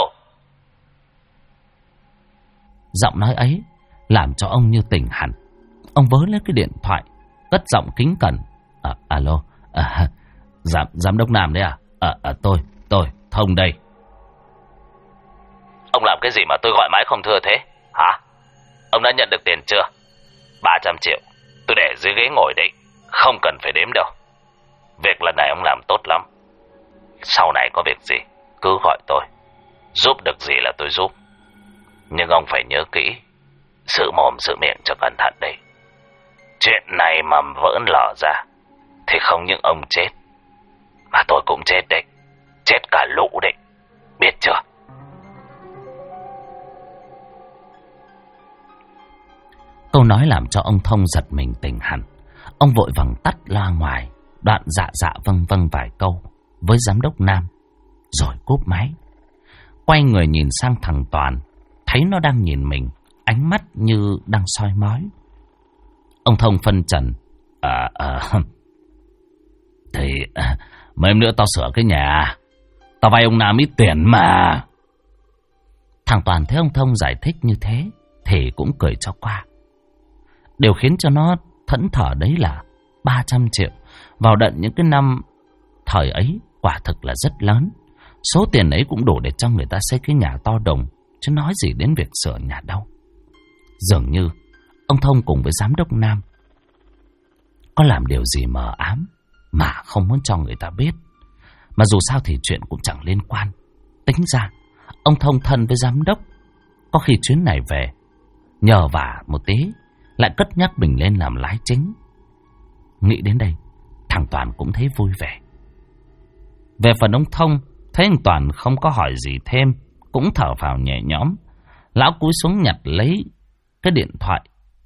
Giọng nói ấy làm cho ông như tỉnh hẳn. Ông vớ lấy cái điện thoại, cất giọng kính cẩn. Alo, giám đốc Nam đấy à? Tôi, Thông đây. Ông làm cái gì mà tôi gọi mãi không thưa thế? Hả? Ông đã nhận được tiền chưa? 300 triệu, tôi để dưới ghế ngồi đấy, không cần phải đếm đâu. Việc lần này ông làm tốt lắm. Sau này có việc gì, cứ gọi tôi. Giúp được gì là tôi giúp. Nhưng ông phải nhớ kỹ, giữ mồm giữ miệng cho cẩn thận đấy. Chuyện này mà vỡ lở ra, thì không những ông chết, mà tôi cũng chết đấy. Chết cả lũ đấy, biết chưa? Câu nói làm cho ông Thông giật mình tỉnh hẳn. Ông vội vàng tắt loa ngoài, đoạn dạ vâng vài câu với giám đốc Nam, rồi cúp máy. Quay người nhìn sang thằng Toàn, thấy nó đang nhìn mình, ánh mắt như đang soi mói. Ông Thông phân trần. Thì mấy hôm nữa tao sửa cái nhà, tao vay ông Nam ít tiền mà. Thằng Toàn thấy ông Thông giải thích như thế thì cũng cười cho qua. Điều khiến cho nó thẫn thờ đấy là 300 triệu vào đận những cái năm thời ấy quả thực là rất lớn. Số tiền ấy cũng đủ để cho người ta xây cái nhà to đùng, chứ nói gì đến việc sửa nhà đâu. Dường như ông Thông cùng với giám đốc Nam có làm điều gì mờ ám mà không muốn cho người ta biết. Mà dù sao thì chuyện cũng chẳng liên quan. Tính ra ông Thông thân với giám đốc, có khi chuyến này về nhờ vả một tí lại cất nhắc mình lên làm lái chính. Nghĩ đến đây, thằng Toàn cũng thấy vui vẻ. Về phần ông Thông, thấy anh Toàn không có hỏi gì thêm, cũng thở phào nhẹ nhõm. Lão cúi xuống nhặt lấy cái điện thoại,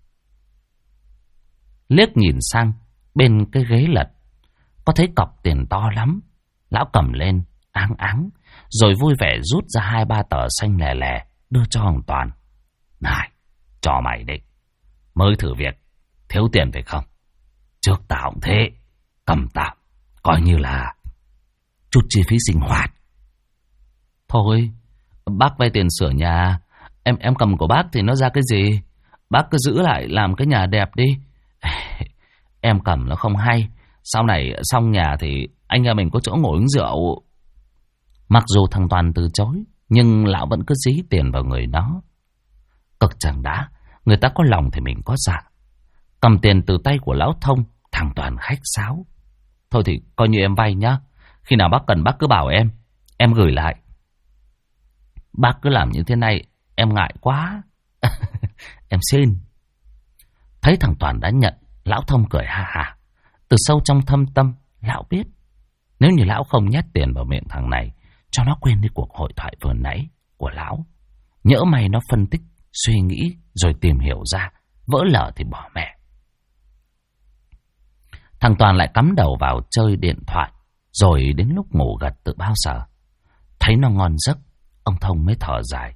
liếc nhìn sang bên cái ghế lật, có thấy cọc tiền to lắm. Lão cầm lên áng áng, rồi vui vẻ rút ra 2-3 tờ xanh lè lè đưa cho ông Toàn. Này, cho mày đấy, mới thử việc, thiếu tiền phải không? Trước tao cũng thế, cầm tạm, coi như là chút chi phí sinh hoạt. Thôi, bác vay tiền sửa nhà, em cầm của bác thì nó ra cái gì? Bác cứ giữ lại làm cái nhà đẹp đi. Em cầm nó không hay, sau này xong nhà thì anh em mình có chỗ ngồi uống rượu. Mặc dù thằng Toàn từ chối, nhưng lão vẫn cứ dí tiền vào người nó. Cực chẳng đã, người ta có lòng thì mình có dạ. Cầm tiền từ tay của lão Thông, thằng Toàn khách sáo. Thôi thì coi như em vay nhá, khi nào bác cần bác cứ bảo em gửi lại. Bác cứ làm như thế này, em ngại quá. Em xin. Thấy thằng Toàn đã nhận, lão Thông cười ha ha. Từ sâu trong thâm tâm, lão biết nếu như lão không nhét tiền vào miệng thằng này, cho nó quên đi cuộc hội thoại vừa nãy của lão, nhỡ may nó phân tích, suy nghĩ rồi tìm hiểu ra, vỡ lở thì bỏ mẹ. Thằng Toàn lại cắm đầu vào chơi điện thoại. Rồi đến lúc ngủ gật tự bao giờ. Thấy nó ngon giấc, ông Thông mới thở dài.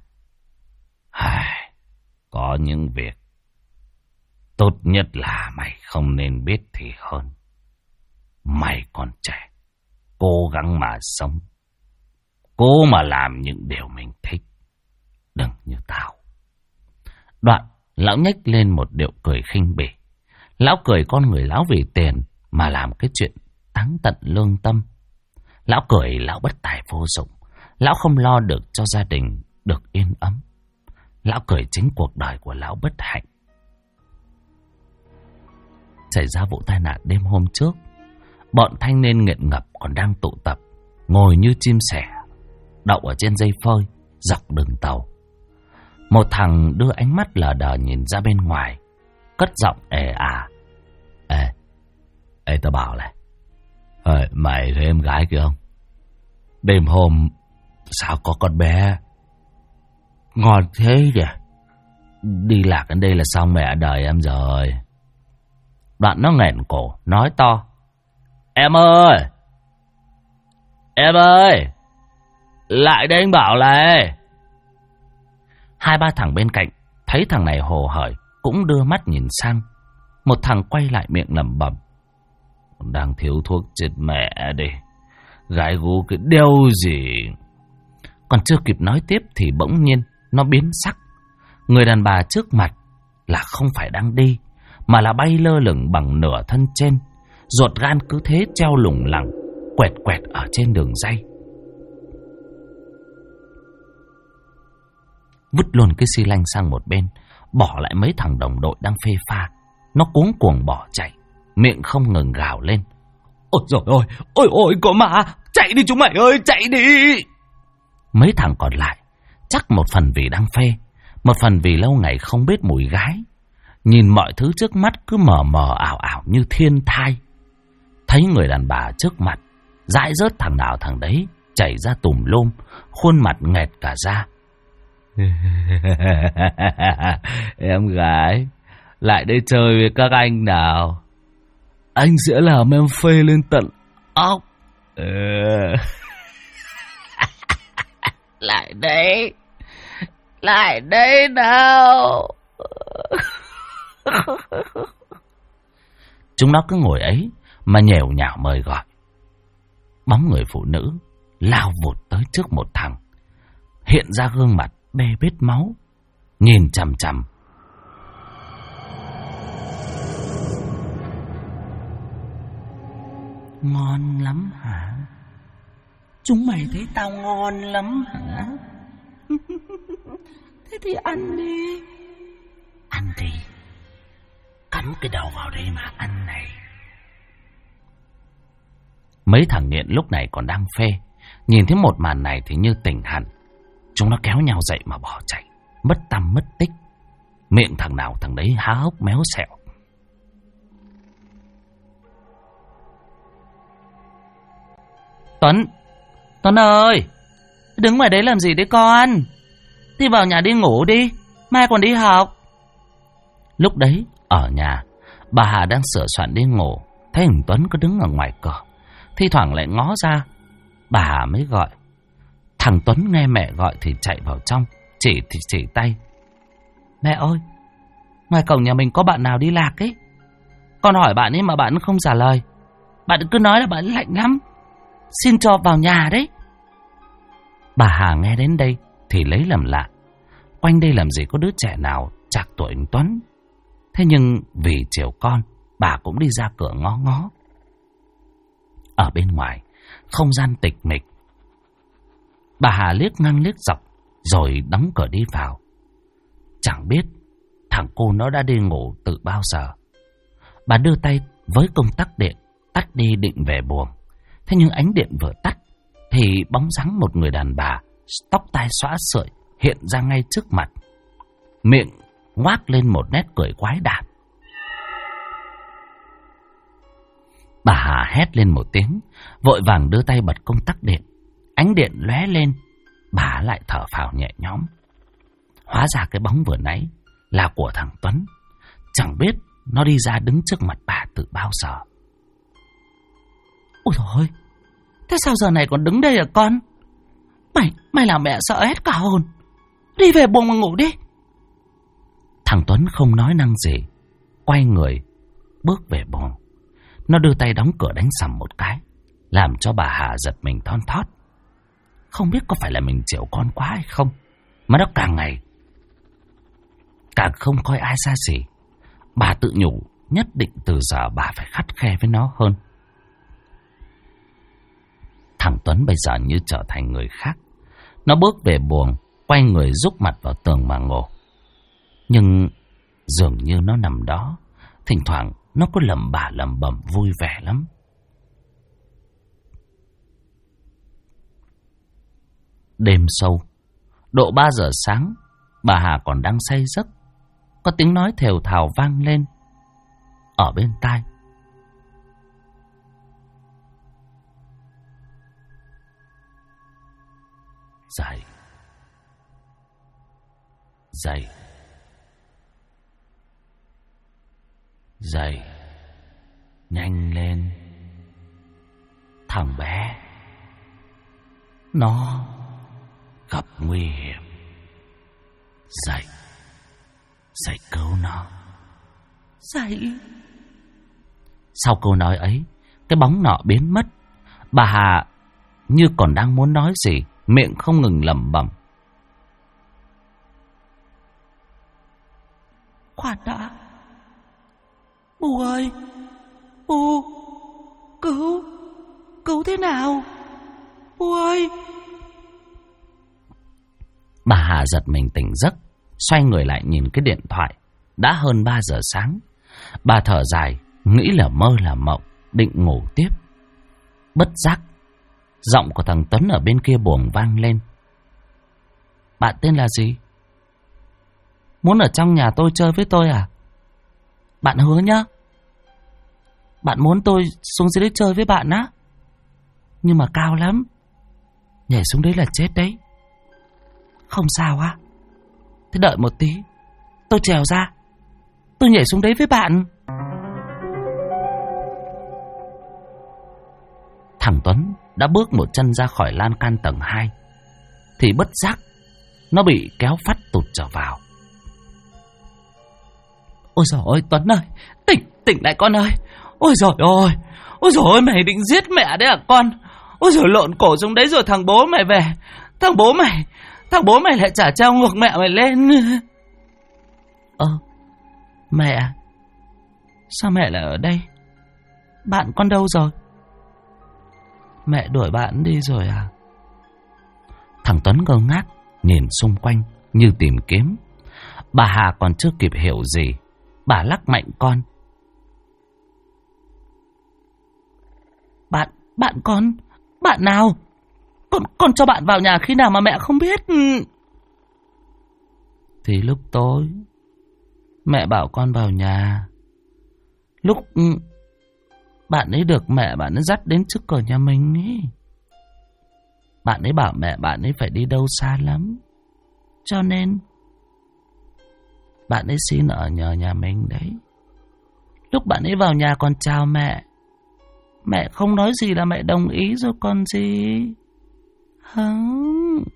Có những việc tốt nhất là mày không nên biết thì hơn. Mày còn trẻ, cố gắng mà sống. Cố mà làm những điều mình thích. Đừng như tao. Đoạn, lão nhếch lên một điệu cười khinh bỉ. Lão cười con người lão vì tiền mà làm cái chuyện táng tận lương tâm. Lão cười lão bất tài vô dụng. Lão không lo được cho gia đình được yên ấm. Lão cười chính cuộc đời của lão bất hạnh. Xảy ra vụ tai nạn đêm hôm trước, bọn thanh niên nghiện ngập còn đang tụ tập, ngồi như chim sẻ, đậu ở trên dây phơi, dọc đường tàu. Một thằng đưa ánh mắt lờ đờ nhìn ra bên ngoài, cất giọng ề à. Ê, tao bảo này, mày thấy em gái kìa không? Đêm hôm sao có con bé ngon thế nhỉ? Đi lạc đến đây là xong mẹ đời em rồi. Đoạn nó nghẹn cổ nói to. Em ơi! Em ơi! Lại đây anh bảo này. Hai ba thằng bên cạnh thấy thằng này hồ hởi cũng đưa mắt nhìn sang. Một thằng quay lại miệng lẩm bẩm. Đang thiếu thuốc chết mẹ đi. Gái gú cái đeo gì. Còn chưa kịp nói tiếp thì bỗng nhiên nó biến sắc. Người đàn bà trước mặt là không phải đang đi, mà là bay lơ lửng bằng nửa thân trên. Ruột gan cứ thế treo lủng lẳng, quẹt quẹt ở trên đường ray. Vứt luôn cái xi lanh sang một bên, bỏ lại mấy thằng đồng đội đang phê pha. Nó cuống cuồng bỏ chạy, miệng không ngừng gào lên. Ôi dồi ôi, ôi ôi có mà, chạy đi chúng mày ơi, chạy đi. Mấy thằng còn lại, chắc một phần vì đang phê, một phần vì lâu ngày không biết mùi gái. Nhìn mọi thứ trước mắt cứ mờ mờ ảo ảo như thiên thai. Thấy người đàn bà trước mặt, dãi rớt thằng nào thằng đấy, chảy ra tùm lum, khuôn mặt nghẹt cả da. Em gái, lại đây chơi với các anh nào. Anh sẽ làm em phê lên tận óc. Lại đây nào. Chúng nó cứ ngồi ấy mà nhèo nhào mời gọi. Bóng người phụ nữ lao vụt tới trước một thằng, hiện ra gương mặt bê bết máu, nhìn chằm chằm. Ngon lắm hả? Chúng mày thấy tao ngon lắm hả? Thế thì ăn đi. Ăn đi. Cắm cái đầu vào đây mà ăn này. Mấy thằng nghiện lúc này còn đang phê, nhìn thấy một màn này thì như tỉnh hẳn. Chúng nó kéo nhau dậy mà bỏ chạy, mất tăm mất tích. Miệng thằng nào thằng đấy há hốc méo xẹo. Tuấn ơi, đứng ngoài đấy làm gì đấy con? Đi vào nhà đi ngủ đi, mai còn đi học. Lúc đấy, ở nhà, bà Hà đang sửa soạn đi ngủ, thấy thằng Tuấn cứ đứng ở ngoài cửa, thi thoảng lại ngó ra. Bà Hà mới gọi. Thằng Tuấn nghe mẹ gọi thì chạy vào trong, chỉ tay. Mẹ ơi, ngoài cổng nhà mình có bạn nào đi lạc ấy. Con hỏi bạn ấy mà bạn không trả lời. Bạn cứ nói là bạn lạnh lắm, xin cho vào nhà đấy. Bà Hà nghe đến đây thì lấy làm lạ. Quanh đây làm gì có đứa trẻ nào trạc tuổi anh Tuấn. Thế nhưng vì chiều con, bà cũng đi ra cửa ngó ngó. Ở bên ngoài, không gian tịch mịch. Bà Hà liếc ngang liếc dọc, rồi đóng cửa đi vào. Chẳng biết thằng cô nó đã đi ngủ từ bao giờ. Bà đưa tay với công tắc điện, tắt đi định về buồng. Thế nhưng ánh điện vừa tắt, thì bóng dáng một người đàn bà, tóc tai xõa sợi, hiện ra ngay trước mặt. Miệng ngoác lên một nét cười quái đản. Bà Hà hét lên một tiếng, vội vàng đưa tay bật công tắc điện. Ánh điện lóe lên, bà lại thở phào nhẹ nhõm. Hóa ra cái bóng vừa nãy là của thằng Tuấn. Chẳng biết nó đi ra đứng trước mặt bà từ bao giờ. Ôi dồi ôi, thế sao giờ này còn đứng đây à con? Mày làm mẹ sợ hết cả hồn. Đi về buồng mà ngủ đi. Thằng Tuấn không nói năng gì, quay người bước về buồng. Nó đưa tay đóng cửa đánh sầm một cái, làm cho bà Hà giật mình thon thót. Không biết có phải là mình chiều con quá hay không, mà nó càng ngày càng không coi ai xa xỉ. Bà tự nhủ nhất định từ giờ bà phải khắt khe với nó hơn. Thằng Tuấn bây giờ như trở thành người khác. Nó bước về buồng, quay người rúc mặt vào tường mà ngủ. Nhưng dường như nó nằm đó, thỉnh thoảng nó có lẩm bà lẩm bẩm vui vẻ lắm. Đêm sâu, độ 3 giờ sáng, bà Hà còn đang say giấc. Có tiếng nói thều thào vang lên ở bên tai. Dậy, dậy, dậy, nhanh lên. Thằng bé nó gặp nguy hiểm. Dậy, dậy cứu nó. Dậy. Sau câu nói ấy, cái bóng nọ biến mất. Bà Hà như còn đang muốn nói gì, miệng không ngừng lẩm bẩm. Khoan đã. Bù ơi, bù, cứu thế nào? Bù ơi. Bà Hà giật mình tỉnh giấc, xoay người lại nhìn cái điện thoại. Đã hơn 3 giờ sáng. Bà thở dài, nghĩ là mơ là mộng, định ngủ tiếp. Bất giác, giọng của thằng Tuấn ở bên kia buồng vang lên. Bạn tên là gì? Muốn ở trong nhà tôi chơi với tôi à? Bạn hứa nhá. Bạn muốn tôi xuống dưới đấy chơi với bạn á? Nhưng mà cao lắm, nhảy xuống đấy là chết đấy. Không sao á. Thế đợi một tí, tôi trèo ra, tôi nhảy xuống đấy với bạn. Thằng Tuấn đã bước một chân ra khỏi lan can tầng 2, thì bất giác nó bị kéo phắt tụt trở vào. Ôi dồi ôi Tuấn ơi, tỉnh lại con ơi. Ôi dồi ôi, mày định giết mẹ đấy à con? Ôi dồi, lộn cổ xuống đấy rồi thằng bố mày về. Thằng bố mày lại chả treo ngược mẹ mày lên. Mẹ, sao mẹ lại ở đây? Bạn con đâu rồi? Mẹ đuổi bạn đi rồi à? Thằng Tuấn ngơ ngác nhìn xung quanh như tìm kiếm. Bà Hà còn chưa kịp hiểu gì, bà lắc mạnh con. Bạn nào? Con cho bạn vào nhà khi nào mà mẹ không biết? Thì lúc tối mẹ bảo con vào nhà. Lúc bạn ấy được mẹ bạn ấy dắt đến trước cửa nhà mình ấy. Bạn ấy bảo mẹ bạn ấy phải đi đâu xa lắm, cho nên bạn ấy xin ở nhờ nhà mình đấy. Lúc bạn ấy vào nhà còn chào mẹ, mẹ không nói gì là mẹ đồng ý rồi còn gì. Không.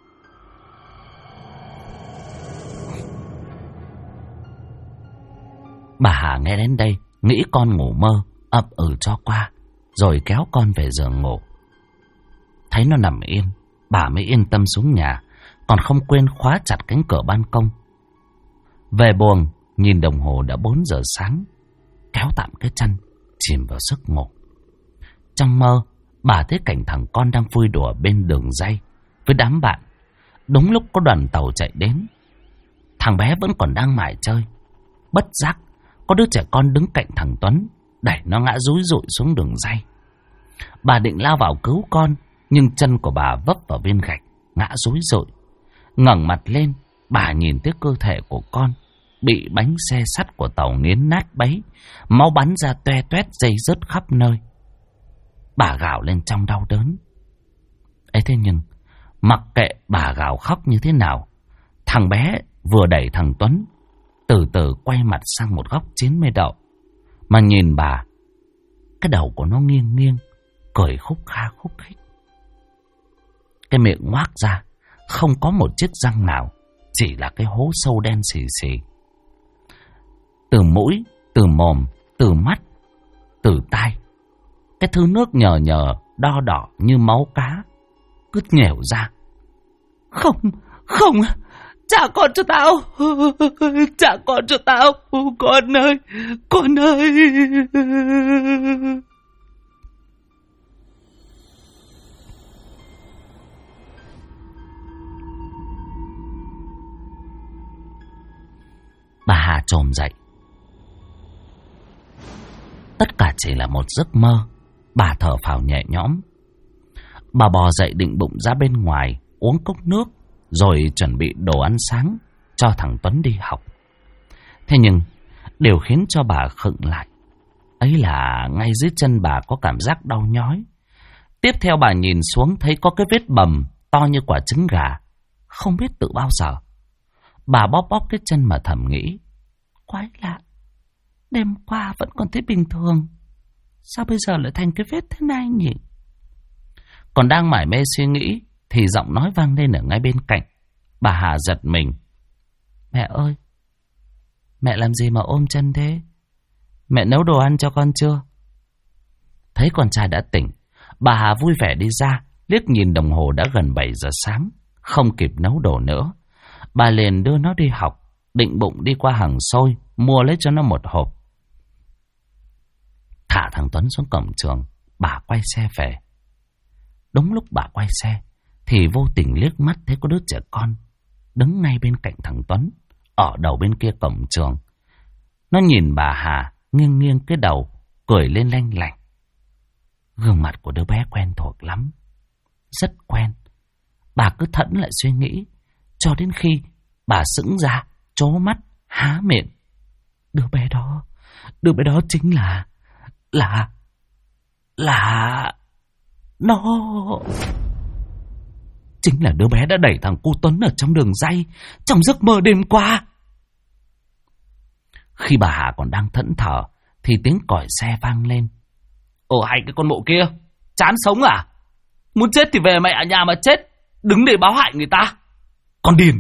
Bà Hà nghe đến đây, nghĩ con ngủ mơ, ậm cho qua, rồi kéo con về giường ngủ. Thấy nó nằm yên, bà mới yên tâm xuống nhà, còn không quên khóa chặt cánh cửa ban công. Về buồng, nhìn đồng hồ đã 4 giờ sáng, kéo tạm cái chăn, chìm vào giấc ngủ. Trong mơ, bà thấy cảnh thằng con đang vui đùa bên đường ray với đám bạn. Đúng lúc có đoàn tàu chạy đến, thằng bé vẫn còn đang mải chơi. Bất giác, có đứa trẻ con đứng cạnh thằng Tuấn, đẩy nó ngã rúi rụi xuống đường ray. Bà định lao vào cứu con, nhưng chân của bà vấp vào viên gạch, ngã rúi rụi. Ngẩng mặt lên, bà nhìn thấy cơ thể của con bị bánh xe sắt của tàu nghiến nát bấy, máu bắn ra toe toét, dây rớt khắp nơi. Bà gào lên trong đau đớn. Ấy thế nhưng, mặc kệ bà gào khóc như thế nào, thằng bé vừa đẩy thằng Tuấn, từ từ quay mặt sang một góc 90 độ, mà nhìn bà. Cái đầu của nó nghiêng nghiêng, cười khúc kha khúc khích. Cái miệng ngoác ra, không có một chiếc răng nào, chỉ là cái hố sâu đen xì xì. Từ mũi, từ mồm, từ mắt, từ tai, cái thứ nước nhờ nhờ đo đỏ như máu cá cứ nhèo ra. Không, không, trả con cho tao, trả con cho tao, con ơi, con ơi. Bà Hà chồm dậy. Tất cả chỉ là một giấc mơ. Bà thở phào nhẹ nhõm. Bà bò dậy định bụng ra bên ngoài uống cốc nước, rồi chuẩn bị đồ ăn sáng cho thằng Tuấn đi học. Thế nhưng điều khiến cho bà khựng lại ấy là ngay dưới chân bà có cảm giác đau nhói. Tiếp theo bà nhìn xuống thấy có cái vết bầm to như quả trứng gà, không biết từ bao giờ. Bà bóp bóp cái chân mà thầm nghĩ, quái lạ, đêm qua vẫn còn thấy bình thường, sao bây giờ lại thành cái vết thế này nhỉ? Còn đang mải mê suy nghĩ thì giọng nói vang lên ở ngay bên cạnh. Bà Hà giật mình. Mẹ ơi, mẹ làm gì mà ôm chân thế? Mẹ nấu đồ ăn cho con chưa? Thấy con trai đã tỉnh, bà Hà vui vẻ đi ra, liếc nhìn đồng hồ đã gần 7 giờ sáng, không kịp nấu đồ nữa. Bà liền đưa nó đi học, định bụng đi qua hàng xôi mua lấy cho nó một hộp. Thả thằng Tuấn xuống cổng trường, bà quay xe về. Đúng lúc bà quay xe thì vô tình liếc mắt thấy có đứa trẻ con đứng ngay bên cạnh thằng Tuấn, ở đầu bên kia cổng trường. Nó nhìn bà Hà, nghiêng nghiêng cái đầu, cười lên lanh lảnh. Gương mặt của đứa bé quen thuộc lắm, rất quen. Bà cứ thẫn lại suy nghĩ, cho đến khi bà sững ra, trố mắt, há miệng. Đứa bé đó chính là nó chính là đứa bé đã đẩy thằng cu Tuấn ở trong đường ray trong giấc mơ đêm qua. Khi bà Hà còn đang thẫn thờ thì tiếng còi xe vang lên. Hay cái con mụ kia, chán sống à? Muốn chết thì về mẹ ở nhà mà chết, đứng để báo hại người ta. Con điên.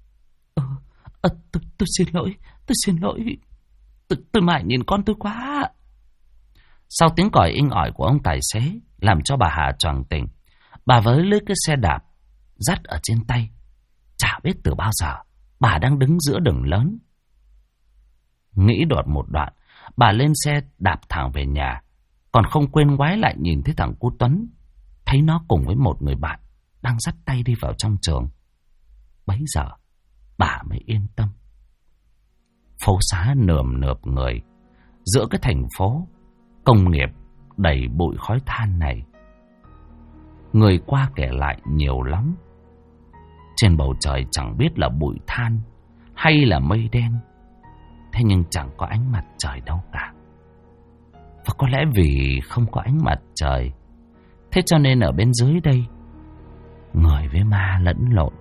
Tôi xin lỗi. Tôi mải nhìn con tôi quá. Sau tiếng còi inh ỏi của ông tài xế làm cho bà Hà choàng tỉnh. Bà với lấy cái xe đạp dắt ở trên tay. Chả biết từ bao giờ bà đang đứng giữa đường lớn. Nghĩ đột một đoạn, bà lên xe đạp thẳng về nhà, còn không quên ngoái lại nhìn thấy thằng cu Tuấn, thấy nó cùng với một người bạn đang dắt tay đi vào trong trường. Bấy giờ bà mới yên tâm. Phố xá nườm nượp người, giữa cái thành phố công nghiệp đầy bụi khói than này, người qua kẻ lại nhiều lắm. Trên bầu trời chẳng biết là bụi than hay là mây đen, thế nhưng chẳng có ánh mặt trời đâu cả. Và có lẽ vì không có ánh mặt trời, thế cho nên ở bên dưới đây, người với ma lẫn lộn.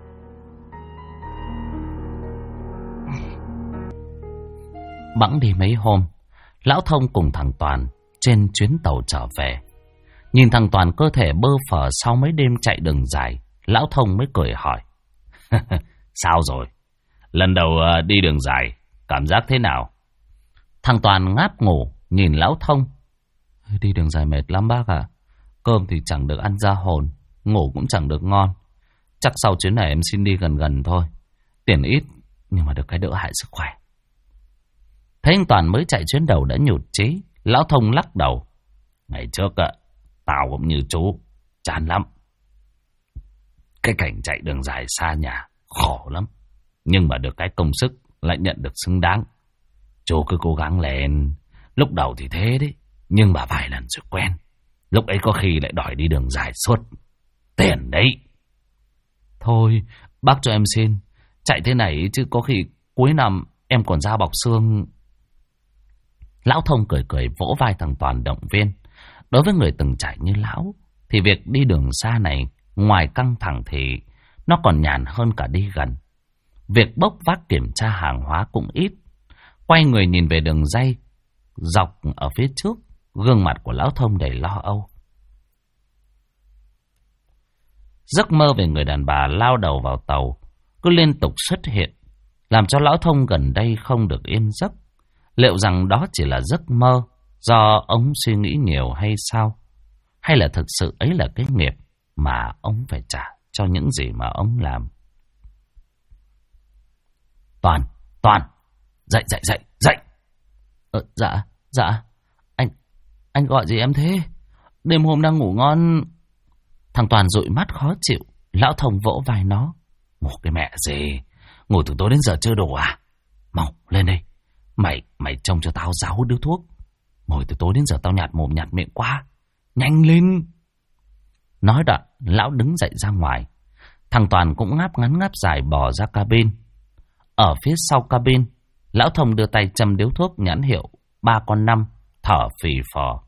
Bẵng đi mấy hôm, Lão Thông cùng thằng Toàn trên chuyến tàu trở về. Nhìn thằng Toàn cơ thể bơ phờ sau mấy đêm chạy đường dài, Lão Thông mới cười hỏi. Sao rồi? Lần đầu đi đường dài, cảm giác thế nào? Thằng Toàn ngáp ngủ, nhìn Lão Thông. Đi đường dài mệt lắm bác ạ. Cơm thì chẳng được ăn ra hồn, ngủ cũng chẳng được ngon. Chắc sau chuyến này em xin đi gần gần thôi. Tiền ít, nhưng mà được cái đỡ hại sức khỏe. Thấy anh Toàn mới chạy chuyến đầu đã nhụt chí, Lão Thông lắc đầu. Ngày trước tao cũng như chú, chán lắm. Cái cảnh chạy đường dài xa nhà khổ lắm, nhưng mà được cái công sức lại nhận được xứng đáng. Chú cứ cố gắng lên. Lúc đầu thì thế đấy, nhưng mà vài lần rồi quen. Lúc ấy có khi lại đòi đi đường dài suốt. Tiền đấy. Thôi bác cho em xin, chạy thế này chứ có khi cuối năm em còn da bọc xương. Lão Thông cười cười vỗ vai thằng Toàn động viên. Đối với người từng trải như lão thì việc đi đường xa này, ngoài căng thẳng thì nó còn nhàn hơn cả đi gần. Việc bốc vác kiểm tra hàng hóa cũng ít. Quay người nhìn về đường ray dọc ở phía trước, gương mặt của Lão Thông đầy lo âu. Giấc mơ về người đàn bà lao đầu vào tàu cứ liên tục xuất hiện, làm cho Lão Thông gần đây không được yên giấc. Liệu rằng đó chỉ là giấc mơ do ông suy nghĩ nhiều hay sao? Hay là thực sự ấy là cái nghiệp mà ông phải trả cho những gì mà ông làm? Toàn, dậy. Dạ, anh gọi gì em thế? Đêm hôm đang ngủ ngon. Thằng Toàn dụi mắt khó chịu. Lão Thông vỗ vai nó. Ngủ cái mẹ gì? Ngủ từ tối đến giờ chưa đủ à? Mau, lên đây. Mày trông cho tao ráo điếu thuốc. Ngồi từ tối đến giờ tao nhạt mồm nhạt miệng quá. Nhanh lên. Nói đoạn, lão đứng dậy ra ngoài. Thằng Toàn cũng ngáp ngắn ngáp dài bò ra cabin. Ở phía sau cabin, Lão Thông đưa tay châm điếu thuốc nhãn hiệu 3 con 5, thở phì phò.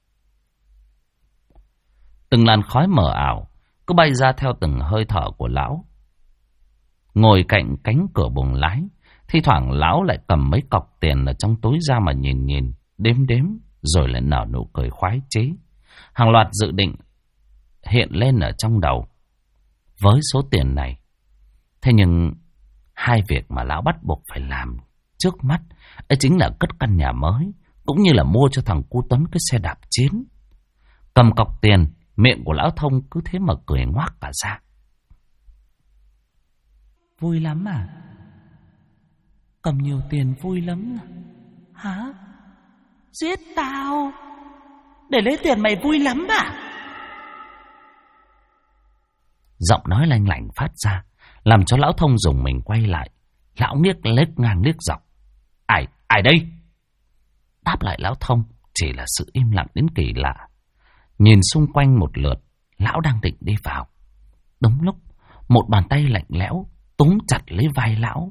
Từng làn khói mờ ảo cứ bay ra theo từng hơi thở của lão. Ngồi cạnh cánh cửa buồng lái, thi thoảng lão lại cầm mấy cọc tiền ở trong túi ra mà nhìn, đếm, rồi lại nở nụ cười khoái chí. Hàng loạt dự định hiện lên ở trong đầu với số tiền này. Thế nhưng hai việc mà lão bắt buộc phải làm trước mắt ấy chính là cất căn nhà mới, cũng như là mua cho thằng cu Tuấn cái xe đạp chiến. Cầm cọc tiền, miệng của Lão Thông cứ thế mà cười ngoác cả ra. Vui lắm à? Cầm nhiều tiền vui lắm à? Hả? Giết tao để lấy tiền mày vui lắm à? Giọng nói lanh lảnh phát ra, làm cho Lão Thông dùng mình quay lại. Lão nghiếc lết ngang liếc dọc. Ai đây? Đáp lại Lão Thông chỉ là sự im lặng đến kỳ lạ. Nhìn xung quanh một lượt, lão đang định đi vào. Đúng lúc, một bàn tay lạnh lẽo túm chặt lấy vai lão.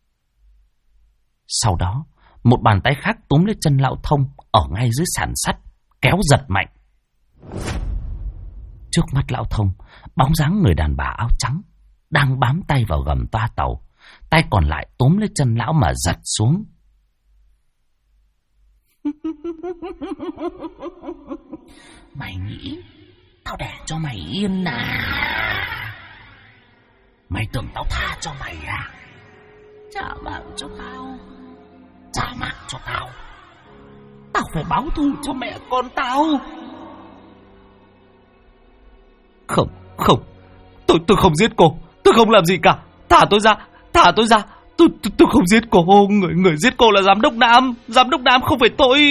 Sau đó, một bàn tay khác túm lấy chân Lão Thông ở ngay dưới sàn sắt, kéo giật mạnh. Trước mắt Lão Thông, bóng dáng người đàn bà áo trắng đang bám tay vào gầm toa tàu, tay còn lại túm lấy chân lão mà giật xuống. Mày nghĩ tao để cho mày yên à? Mày tưởng tao tha cho mày à? Trả mạng cho tao. Trả mạng cho tao. Tao phải báo thù cho mẹ con tao. Không, tôi không giết cô. Tôi không làm gì cả. Thả tôi ra. Tôi không giết cô. Người giết cô là giám đốc Nam không phải tôi.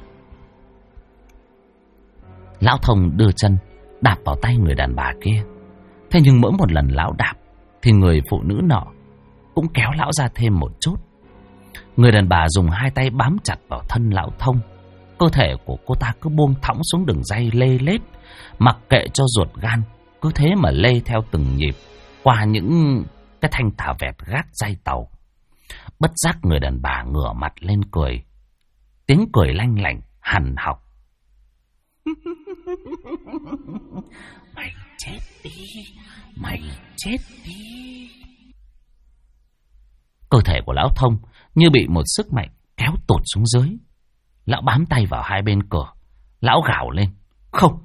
Lão Thông đưa chân đạp vào tay người đàn bà kia. Thế nhưng mỗi một lần lão đạp thì người phụ nữ nọ cũng kéo lão ra thêm một chút. Người đàn bà dùng hai tay bám chặt vào thân Lão Thông. Cơ thể của cô ta cứ buông thõng xuống đường ray lê lết, mặc kệ cho ruột gan cứ thế mà lê theo từng nhịp qua những cái thanh thả vẹt gác dây tàu. Bất giác người đàn bà ngửa mặt lên cười, tiếng cười lanh lảnh hằn học. Mày chết đi. Cơ thể của Lão Thông như bị một sức mạnh kéo tụt xuống dưới. Lão bám tay vào hai bên cửa. Lão gào lên. Không.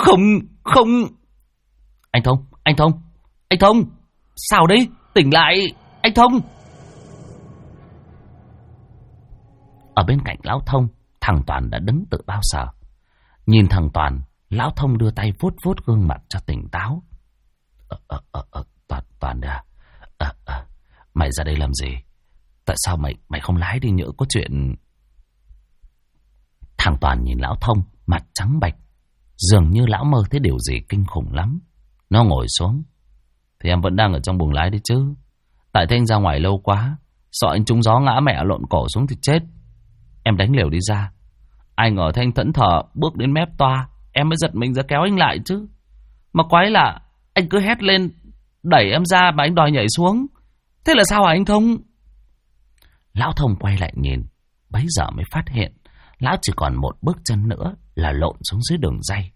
Anh Thông. Sao đấy? Tỉnh lại, anh Thông. Ở bên cạnh Lão Thông, thằng Toàn đã đứng tự bao giờ. Nhìn thằng Toàn, Lão Thông đưa tay vuốt gương mặt cho tỉnh táo. Toàn à? Mày ra đây làm gì? Tại sao mày không lái đi, nhỡ có chuyện? Thằng Toàn nhìn Lão Thông, mặt trắng bệch, dường như lão mơ thấy điều gì kinh khủng lắm. Nó ngồi xuống. Thì em vẫn đang ở trong buồng lái đấy chứ. Tại thế anh ra ngoài lâu quá, sợ anh trúng gió ngã mẹ lộn cổ xuống thì chết. Em đánh liều đi ra. Ai ngờ thấy anh thẫn thờ bước đến mép toa, em mới giật mình ra kéo anh lại chứ. Mà quái lạ, anh cứ hét lên đẩy em ra mà anh đòi nhảy xuống. Thế là sao hả anh Thông? Lão Thông quay lại nhìn, bấy giờ mới phát hiện lão chỉ còn một bước chân nữa là lộn xuống dưới đường ray.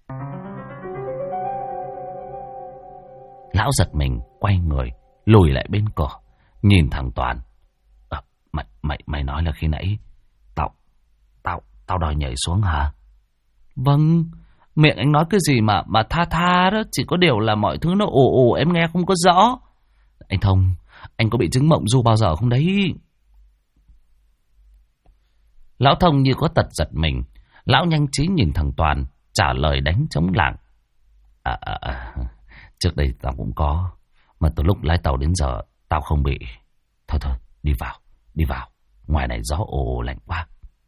Lão giật mình quay người lùi lại bên cửa, nhìn thằng Toàn. Mày nói là khi nãy tao đòi nhảy xuống hả? Vâng, Miệng anh nói cái gì mà tha tha đó. Chỉ có điều là mọi thứ nó ồ ồ em nghe không có rõ. Anh Thông, anh có bị chứng mộng du bao giờ không đấy? Lão Thông như có tật giật mình. Lão nhanh trí nhìn thằng Toàn, trả lời đánh trống lảng. Trước đây tao cũng có. Mà từ lúc lái tàu đến giờ tao không bị. Thôi, đi vào. Ngoài này gió ồ lạnh quá.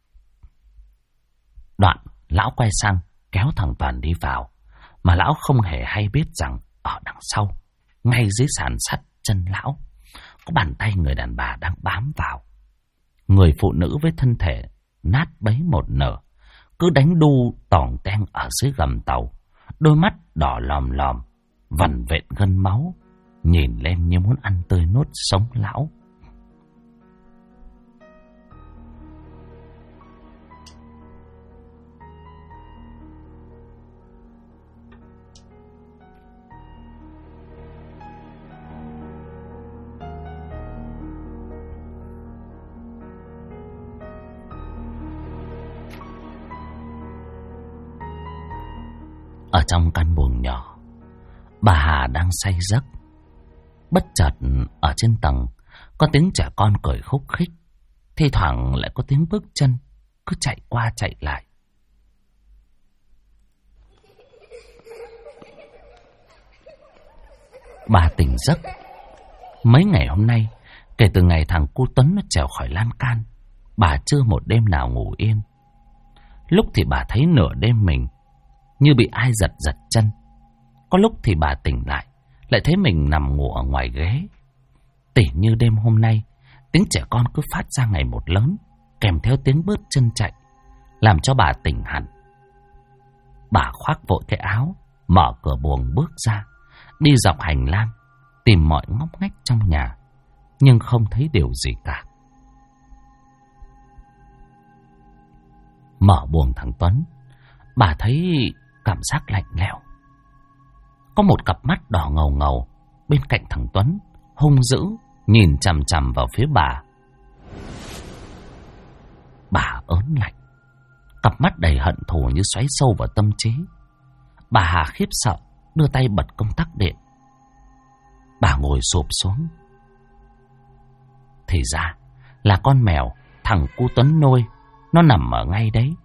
Đoạn, lão quay sang kéo thằng Toàn đi vào. Mà lão không hề hay biết rằng ở đằng sau, ngay dưới sàn sắt chân lão, có bàn tay người đàn bà đang bám vào. Người phụ nữ với thân thể nát bấy một nửa, cứ đánh đu tỏng teng ở dưới gầm tàu. Đôi mắt đỏ lòm lòm, vằn vện gân máu, nhìn lên như muốn ăn tươi nuốt sống lão. Ở trong căn buồng nhỏ, bà Hà đang say giấc. Bất chợt ở trên tầng có tiếng trẻ con cười khúc khích, thi thoảng lại có tiếng bước chân cứ chạy qua chạy lại. Bà tỉnh giấc. Mấy ngày hôm nay, kể từ ngày thằng cu Tuấn nó trèo khỏi lan can, bà chưa một đêm nào ngủ yên. Lúc thì bà thấy nửa đêm mình như bị ai giật chân. Có lúc thì bà tỉnh lại thấy mình nằm ngủ ở ngoài ghế. Tỉ như đêm hôm nay, tiếng trẻ con cứ phát ra ngày một lớn, kèm theo tiếng bước chân chạy, làm cho bà tỉnh hẳn. Bà khoác vội cái áo, mở cửa buồng bước ra, đi dọc hành lang, tìm mọi ngóc ngách trong nhà, nhưng không thấy điều gì cả. Mở buồng thằng Tuấn, bà thấy cảm giác lạnh lẽo. Có một cặp mắt đỏ ngầu ngầu bên cạnh thằng Tuấn, hung dữ nhìn chằm chằm vào phía bà. Bà ớn lạnh, cặp mắt đầy hận thù như xoáy sâu vào tâm trí. Bà Hà khiếp sợ đưa tay bật công tắc điện. Bà ngồi xụp xuống. Thì ra là con mèo thằng cu Tuấn nuôi, nó nằm ở ngay đấy.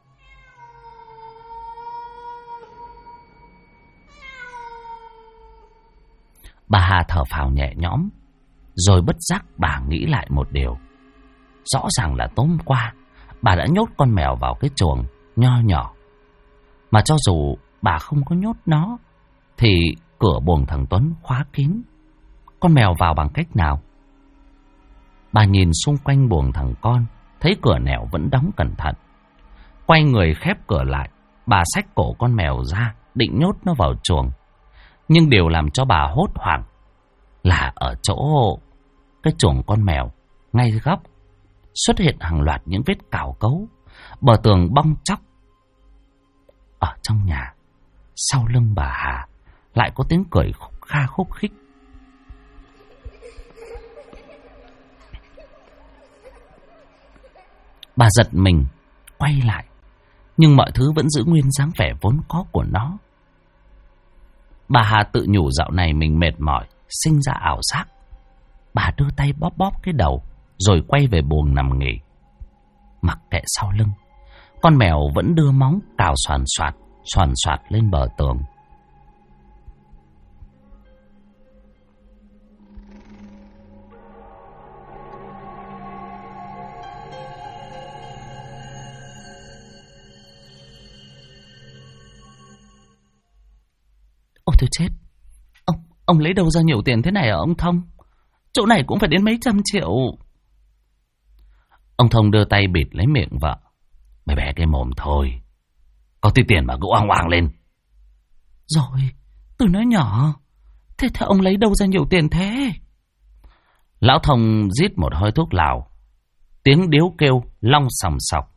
Bà Hà thở phào nhẹ nhõm, rồi bất giác bà nghĩ lại một điều. Rõ ràng là tối hôm qua bà đã nhốt con mèo vào cái chuồng nho nhỏ. Mà cho dù bà không có nhốt nó, thì cửa buồng thằng Tuấn khóa kín. Con mèo vào bằng cách nào? Bà nhìn xung quanh buồng thằng con, thấy cửa nẻo vẫn đóng cẩn thận. Quay người khép cửa lại, bà xách cổ con mèo ra, định nhốt nó vào chuồng. Nhưng điều làm cho bà hốt hoảng là ở chỗ cái chuồng con mèo, ngay góc xuất hiện hàng loạt những vết cào cấu, bờ tường bong tróc. Ở trong nhà, sau lưng bà Hà lại có tiếng cười khúc khích. Bà giật mình quay lại, nhưng mọi thứ vẫn giữ nguyên dáng vẻ vốn có của nó. Bà Hà tự nhủ dạo này mình mệt mỏi, sinh ra ảo giác. Bà đưa tay bóp cái đầu, rồi quay về buồng nằm nghỉ. Mặc kệ sau lưng, con mèo vẫn đưa móng cào xoàn xoạt lên bờ tường. Ôi tôi chết. Ông lấy đâu ra nhiều tiền thế này hả ông Thông? Chỗ này cũng phải đến mấy trăm triệu. Ông Thông đưa tay bịt lấy miệng vợ. Mày bé cái mồm thôi, có tí tiền mà cứ oang oang lên. Rồi, tôi nói nhỏ. Thế ông lấy đâu ra nhiều tiền thế? Lão Thông rít một hơi thuốc lào, tiếng điếu kêu long sòng sọc.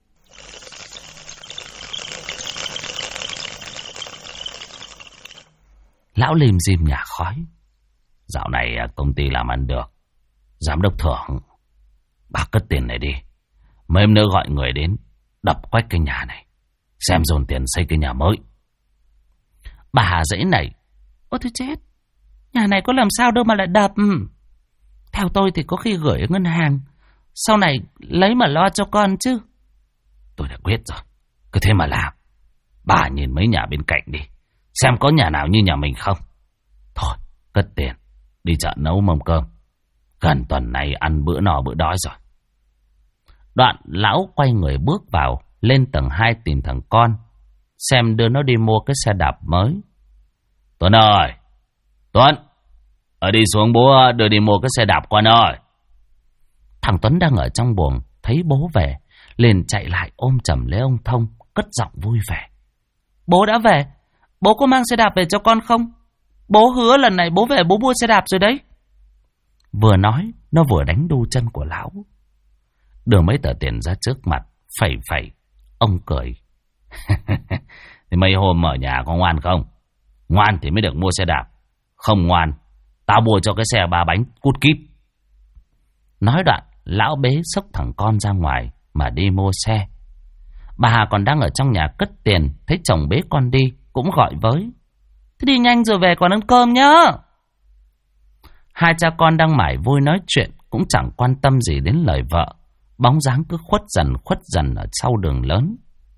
Lão lim dim nhả khói. Dạo này công ty làm ăn được, giám đốc thưởng. Bà cất tiền này đi, mấy hôm nữa gọi người đến đập quách cái nhà này. xem dồn tiền xây cái nhà mới. Bà Hà dãy nảy. Ôi thôi chết, nhà này có làm sao đâu mà lại đập. Theo tôi thì có khi gửi ở ngân hàng, sau này lấy mà lo cho con chứ. Tôi đã quyết rồi, cứ thế mà làm. Bà nhìn mấy nhà bên cạnh đi, xem có nhà nào như nhà mình không. Thôi, cất tiền, đi chợ nấu mâm cơm. Gần tuần này ăn bữa no bữa đói rồi. Đoạn lão quay người bước vào, lên tầng 2 tìm thằng con, xem đưa nó đi mua cái xe đạp mới. Tuấn ơi, Tuấn, đi xuống bố đưa đi mua cái xe đạp con ơi. Thằng Tuấn đang ở trong buồng, thấy bố về, liền chạy lại ôm chầm lấy ông Thông, cất giọng vui vẻ. Bố đã về, bố có mang xe đạp về cho con không? Bố hứa lần này bố về bố mua xe đạp rồi đấy. Vừa nói, nó vừa đánh đu chân của lão. Đưa mấy tờ tiền ra trước mặt, phẩy phẩy. Ông cười. Thì mấy hôm ở nhà có ngoan không? Ngoan thì mới được mua xe đạp. Không ngoan, tao mua cho cái xe 3 bánh cút kíp. Nói đoạn, lão bế xốc thằng con ra ngoài mà đi mua xe. Bà Hà còn đang ở trong nhà cất tiền, thấy chồng bế con đi, cũng gọi với. Thế đi nhanh rồi về còn ăn cơm nhá. Hai cha con đang mải vui nói chuyện, cũng chẳng quan tâm gì đến lời vợ. Bóng dáng cứ khuất dần ở sau đường lớn.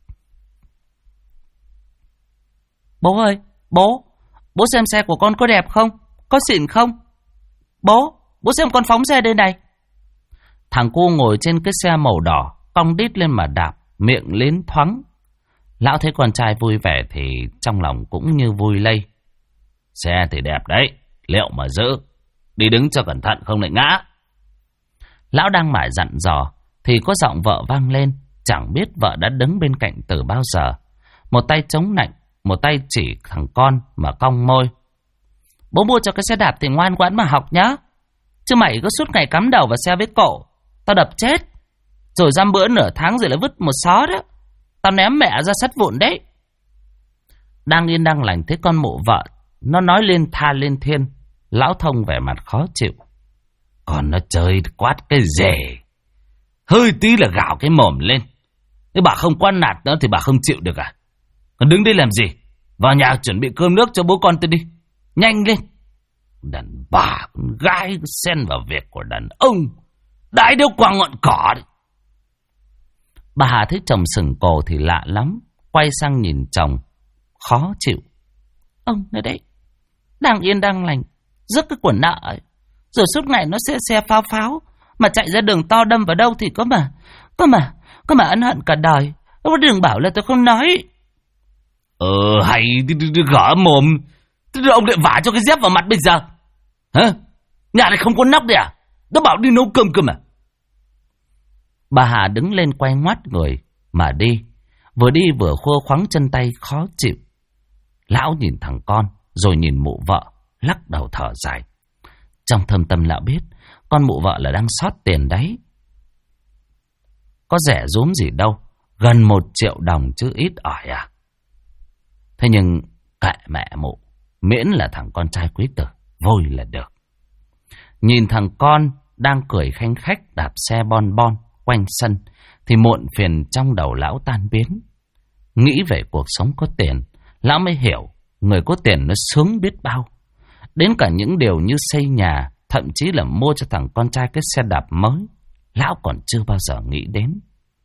Bố ơi, bố xem xe của con có đẹp không? Có xịn không? Bố xem con phóng xe đây này. Thằng cu ngồi trên cái xe màu đỏ, cong đít lên mà đạp, miệng liến thoáng. Lão thấy con trai vui vẻ thì trong lòng cũng như vui lây. Xe thì đẹp đấy, liệu mà giữ. Đi đứng cho cẩn thận không lại ngã. Lão đang mải dặn dò thì có giọng vợ vang lên. Chẳng biết vợ đã đứng bên cạnh từ bao giờ. Một tay chống nạnh, một tay chỉ thằng con mà cong môi. Bố mua cho cái xe đạp thì ngoan ngoãn mà học nhá. Chứ mày cứ suốt ngày cắm đầu vào xe với cậu, tao đập chết. Rồi dăm bữa nửa tháng rồi lại vứt một xó đó, tao ném mẹ ra sắt vụn đấy. Đang yên đang lành thấy con mụ vợ nó nói lên tha lên thiên. Lão Thông vẻ mặt khó chịu. Còn nó chơi quát cái rể, hơi tí là gào cái mồm lên. Nếu bà không quan nạt nữa thì bà không chịu được à? Còn đứng đây làm gì? Vào nhà chuẩn bị cơm nước cho bố con tôi đi. Nhanh lên. Đàn bà con gái cứ xen vào việc của đàn ông, đãi đâu qua ngọn cỏ đấy. Bà Hà thấy chồng sừng cổ thì lạ lắm, quay sang nhìn chồng, khó chịu. Ông này đấy, đang yên đang lành, rước cái quần nợ ấy. Rồi suốt ngày nó xe pháo, mà chạy ra đường to đâm vào đâu thì có mà ân hận cả đời. Đừng bảo là tôi không nói. Hay gõ mồm. Ông lại vả cho cái dép vào mặt bây giờ hả? Nhà này không có nóc đấy à? Nó bảo đi nấu cơm cơ mà. Bà Hà đứng lên quay ngoắt người mà đi. Vừa đi vừa khua khoắng chân tay khó chịu. Lão nhìn thằng con rồi nhìn mụ vợ, lắc đầu thở dài. Trong thâm tâm lão biết con mụ vợ là đang sót tiền đấy. Có rẻ rúm gì đâu, gần 1 triệu đồng chứ ít ỏi à. Thế nhưng kệ mẹ mụ, miễn là thằng con trai quý tử vui là được. Nhìn thằng con đang cười khanh khách đạp xe bon bon quanh sân thì muộn phiền trong đầu lão tan biến. Nghĩ về cuộc sống có tiền, lão mới hiểu người có tiền nó sướng biết bao. Đến cả những điều như xây nhà, thậm chí là mua cho thằng con trai cái xe đạp mới, lão còn chưa bao giờ nghĩ đến.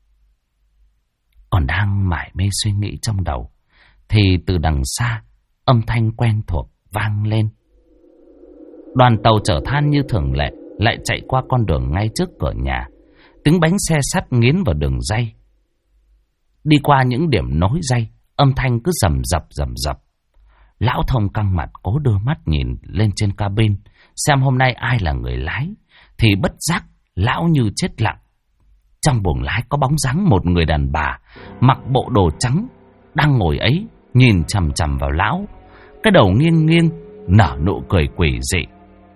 Còn đang mải mê suy nghĩ trong đầu thì từ đằng xa âm thanh quen thuộc vang lên. Đoàn tàu chở than như thường lệ lại chạy qua con đường ngay trước cửa nhà. Tiếng bánh xe sắt nghiến vào đường ray. Đi qua những điểm nối ray, âm thanh cứ rầm rập. Lão Thông căng mặt cố đưa mắt nhìn lên trên cabin xem hôm nay ai là người lái, thì bất giác lão như chết lặng. Trong buồng lái có bóng dáng một người đàn bà mặc bộ đồ trắng đang ngồi ấy, nhìn chằm chằm vào lão, cái đầu nghiêng nghiêng, nở nụ cười quỷ dị.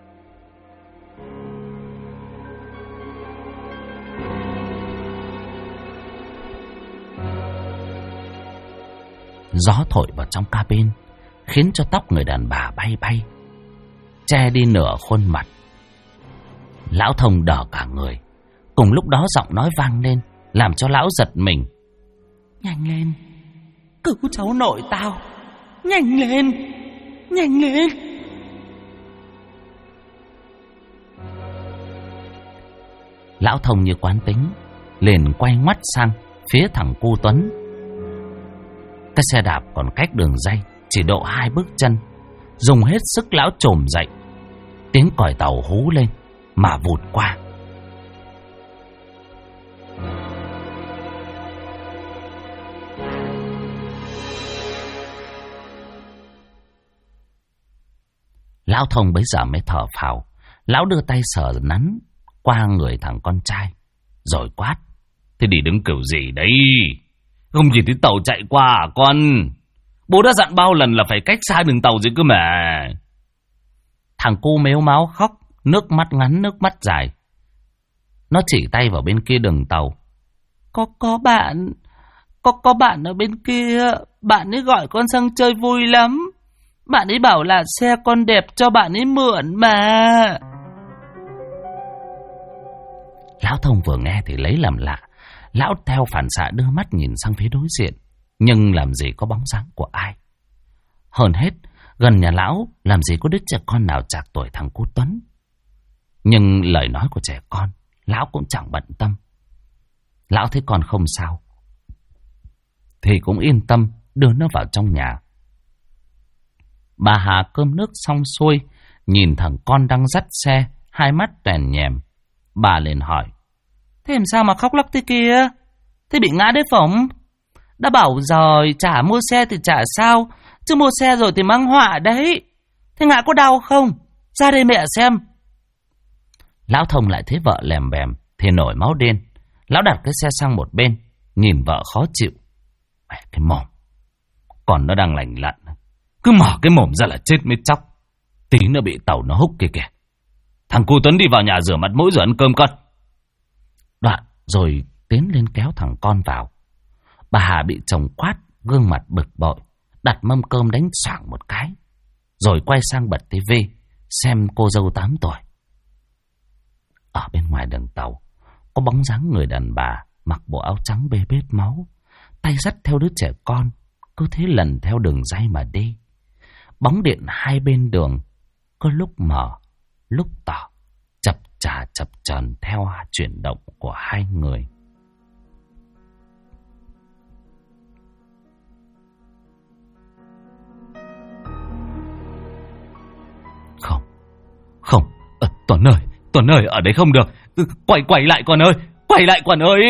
Gió thổi vào trong cabin khiến cho tóc người đàn bà bay bay, che đi nửa khuôn mặt. Lão Thông đờ cả người. Cùng lúc đó giọng nói vang lên làm cho lão giật mình. Nhanh lên, Cứu cháu nội tao. Nhanh lên, nhanh lên. Lão Thông như quán tính, liền quay ngoắt sang phía thằng cu Tuấn. Cái xe đạp còn cách đường ray chỉ độ 2 bước chân. Dùng hết sức lão trồm dậy. Tiếng còi tàu hú lên mà vụt qua. Lão Thông bấy giờ mới thở phào. Lão đưa tay sờ nắn qua người thằng con trai, rồi quát: Thế đi đứng kiểu gì đấy? Không nhìn thấy tàu chạy qua à con? Bố đã dặn bao lần là phải cách xa đường tàu gì cơ mà. Thằng cu mếu máo khóc, nước mắt ngắn nước mắt dài. Nó chỉ tay vào bên kia đường tàu. Có bạn ở bên kia. Bạn ấy gọi con sang chơi vui lắm. Bạn ấy bảo là xe con đẹp cho bạn ấy mượn mà. Lão Thông vừa nghe thì lấy làm lạ. Lão theo phản xạ đưa mắt nhìn sang phía đối diện, nhưng làm gì có bóng dáng của ai. Hơn hết, gần nhà lão làm gì có đứa trẻ con nào trạc tuổi thằng cu Tuấn. Nhưng lời nói của trẻ con lão cũng chẳng bận tâm. Lão thấy con không sao thì cũng yên tâm đưa nó vào trong nhà. Bà Hà cơm nước xong xuôi, nhìn thằng con đang dắt xe, hai mắt tèn nhèm. Bà liền hỏi: Thế làm sao mà khóc lóc thế kia? Thế bị ngã đấy phỏng? Đã bảo rồi, chả mua xe thì chả sao, chứ mua xe rồi thì mang họa đấy. Thế ngã có đau không? Ra đây mẹ xem. Lão Thông lại thấy vợ lèm bèm thì nổi máu điên. Lão đặt cái xe sang một bên, nhìn vợ khó chịu. Mẹ cái mồm, còn nó đang lành lặn, cứ mở cái mồm ra là chết mới chóc. Tí nữa bị tàu nó húc kìa kìa. Thằng cu Tuấn đi vào nhà rửa mặt mũi rồi ăn cơm con. Đoạn rồi tiến lên kéo thằng con vào. Bà Hà bị chồng quát, gương mặt bực bội, đặt mâm cơm đánh xoảng một cái, rồi quay sang bật tivi xem cô dâu 8 tuổi. Ở bên ngoài đường tàu có bóng dáng người đàn bà mặc bộ áo trắng bê bết máu, tay dắt theo đứa trẻ con, cứ thế lần theo đường ray mà đi. Bóng điện hai bên đường có lúc mờ lúc tỏ, chập chờn theo chuyển động của hai người. Không, Tuấn ơi, ở đây không được. Quay lại con ơi, quay lại con ơi.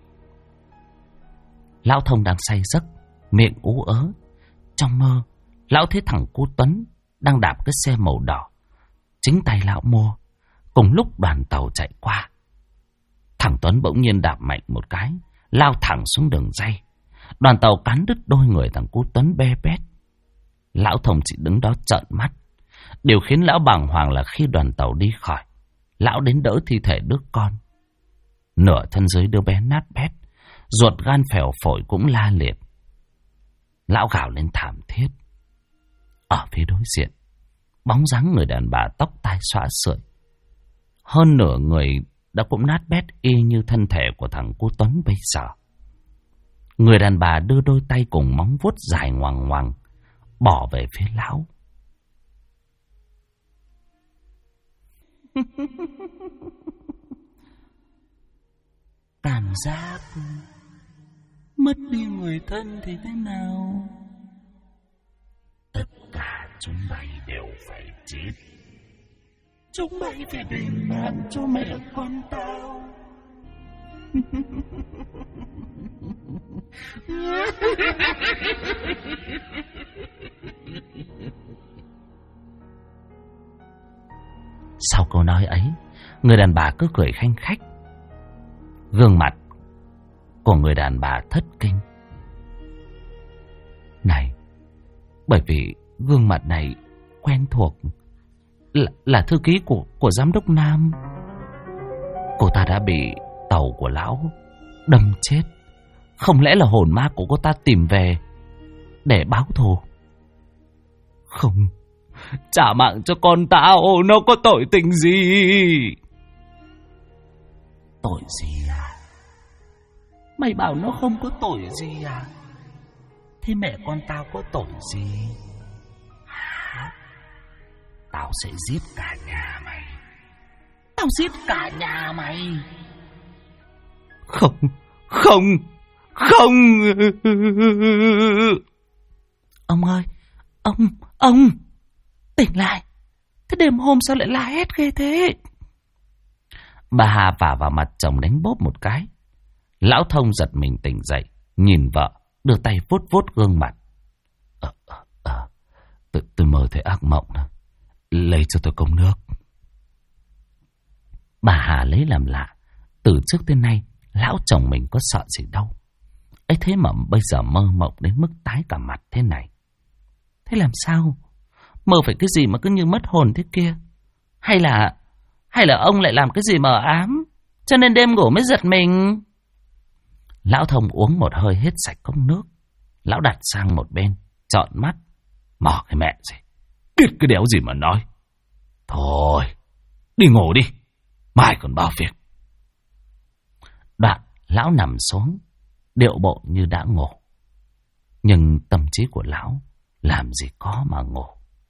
Lão Thông đang say giấc, miệng ú ớ. Trong mơ, lão thấy thằng cu Tuấn đang đạp cái xe màu đỏ, chính tay lão mua. Cùng lúc đoàn tàu chạy qua, thằng Tuấn bỗng nhiên đạp mạnh một cái, lao thẳng xuống đường ray. Đoàn tàu cán đứt đôi người thằng cu Tuấn bê bết. Lão Thông chỉ đứng đó trợn mắt. Điều khiến lão bàng hoàng là khi đoàn tàu đi khỏi, lão đến đỡ thi thể đứa con. Nửa thân dưới đứa bé nát bét, ruột gan phèo phổi cũng la liệt. Lão gào lên thảm thiết. Ở phía đối diện, bóng dáng người đàn bà tóc tai xõa sưởi, hơn nửa người đã cũng nát bét y như thân thể của thằng cu Tuấn bây giờ. Người đàn bà đưa đôi tay cùng móng vuốt dài ngoằng ngoằng bỏ về phía lão. Cảm giác mất đi người thân thì thế nào? Tất cả chúng mày đều phải chết. Chúng mày phải đền mạng cho mẹ con tao. Sau câu nói ấy, người đàn bà cứ cười khanh khách. Gương mặt của người đàn bà thất kinh. Này, bởi vì gương mặt này quen thuộc, là thư ký của giám đốc Nam. Cô ta đã bị tàu của lão đâm chết. Không lẽ là hồn ma của cô ta tìm về để báo thù? Không, trả mạng cho con tao, nó có tội tình gì? Tội gì à? Mày bảo nó không có tội gì à? Thế mẹ con tao có tội gì? Tao sẽ giết cả nhà mày. Tao giết cả nhà mày. Không, không, không. Ông ơi, ông tỉnh lại. Thế đêm hôm sao lại la hét ghê thế? Bà Hà vả vào mặt chồng đánh bốp một cái. Lão Thông giật mình tỉnh dậy, nhìn vợ, đưa tay vuốt vuốt gương mặt. Tôi mơ thấy ác mộng đó. Lấy cho tôi cốc nước. Bà Hà lấy làm lạ. Từ trước tới nay lão chồng mình có sợ gì đâu. ấy thế mà bây giờ mơ mộng đến mức tái cả mặt thế này. Thế làm sao? Mơ phải cái gì mà cứ như mất hồn thế kia? Hay là ông lại làm cái gì mờ ám, cho nên đêm ngủ mới giật mình? Lão Thông uống một hơi hết sạch cốc nước. Lão đặt sang một bên, trợn mắt. Mò cái mẹ gì, biết cái đéo gì mà nói. Thôi, đi ngủ đi, mai còn bao việc. Đoạn lão nằm xuống, điệu bộ như đã ngủ. Nhưng tâm trí của lão làm gì có mà ngủ.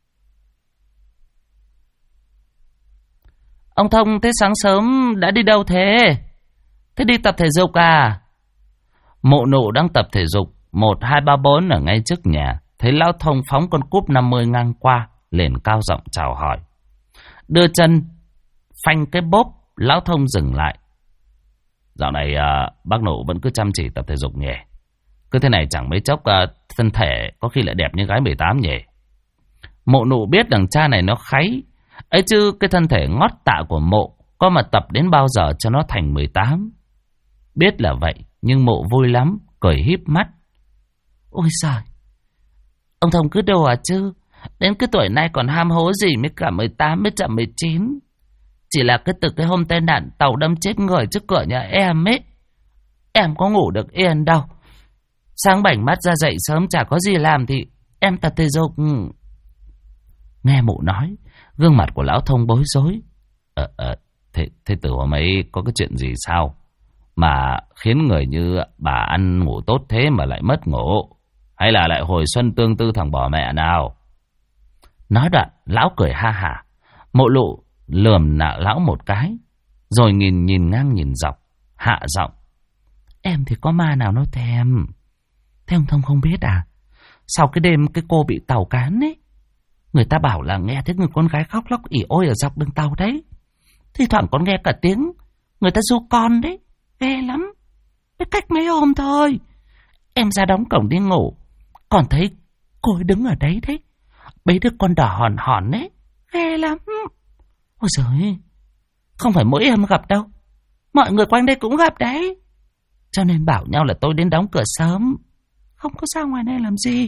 Ông Thông, thế sáng sớm đã đi đâu thế? Thế đi tập thể dục à? Mụ nụ đang tập thể dục 1, 2, 3, 4 ở ngay trước nhà. Thấy lão Thông phóng con cúp 50 ngang qua, liền cao giọng chào hỏi. Đưa chân phanh cái bốp, lão Thông dừng lại. Dạo này bác nụ vẫn cứ chăm chỉ tập thể dục nhỉ? Cứ thế này chẳng mấy chốc thân thể có khi lại đẹp như gái 18 nhỉ? Mụ nụ biết đằng cha này nó kháy. Ấy chứ cái thân thể ngót tạ của mụ có mà tập đến bao giờ cho nó thành 18. Biết là vậy, nhưng mụ vui lắm, cười híp mắt. Ôi giời, ông Thông cứ đùa chứ. Đến cái tuổi này còn ham hố gì mới cả 18 mới chậm 19. Chỉ là từ cái hôm tai nạn tàu đâm chết người trước cửa nhà em ấy, em có ngủ được yên đâu. Sáng bảnh mắt ra dậy sớm chả có gì làm thì em tập thể dục. Nghe mụ nói, gương mặt của lão Thông bối rối. Thế từ hôm ấy có cái chuyện gì sao mà khiến người như bà ăn ngủ tốt thế mà lại mất ngủ? Hay là lại hồi xuân tương tư thằng bỏ mẹ nào? Nói đoạn, lão cười ha hả. Mộ Lụ lườm nạ lão một cái, rồi nhìn ngang nhìn dọc, hạ giọng. Em thì có ma nào nó thèm. Thế ông Thông không biết à? Sau cái đêm cái cô bị tàu cán ấy, người ta bảo là nghe thấy người con gái khóc lóc ỉ ôi ở dọc đường tàu đấy. Thì thoảng còn nghe cả tiếng người ta ru con đấy. Ghê lắm. Cái cách mấy hôm thôi. Em ra đóng cổng đi ngủ, còn thấy cô ấy đứng ở đấy đấy, bế đứa con đỏ hòn hòn đấy. Ghê lắm. Ôi giời, không phải mỗi em gặp đâu, mọi người quanh đây cũng gặp đấy. Cho nên bảo nhau là tôi đến đóng cửa sớm, không có ra ngoài này làm gì.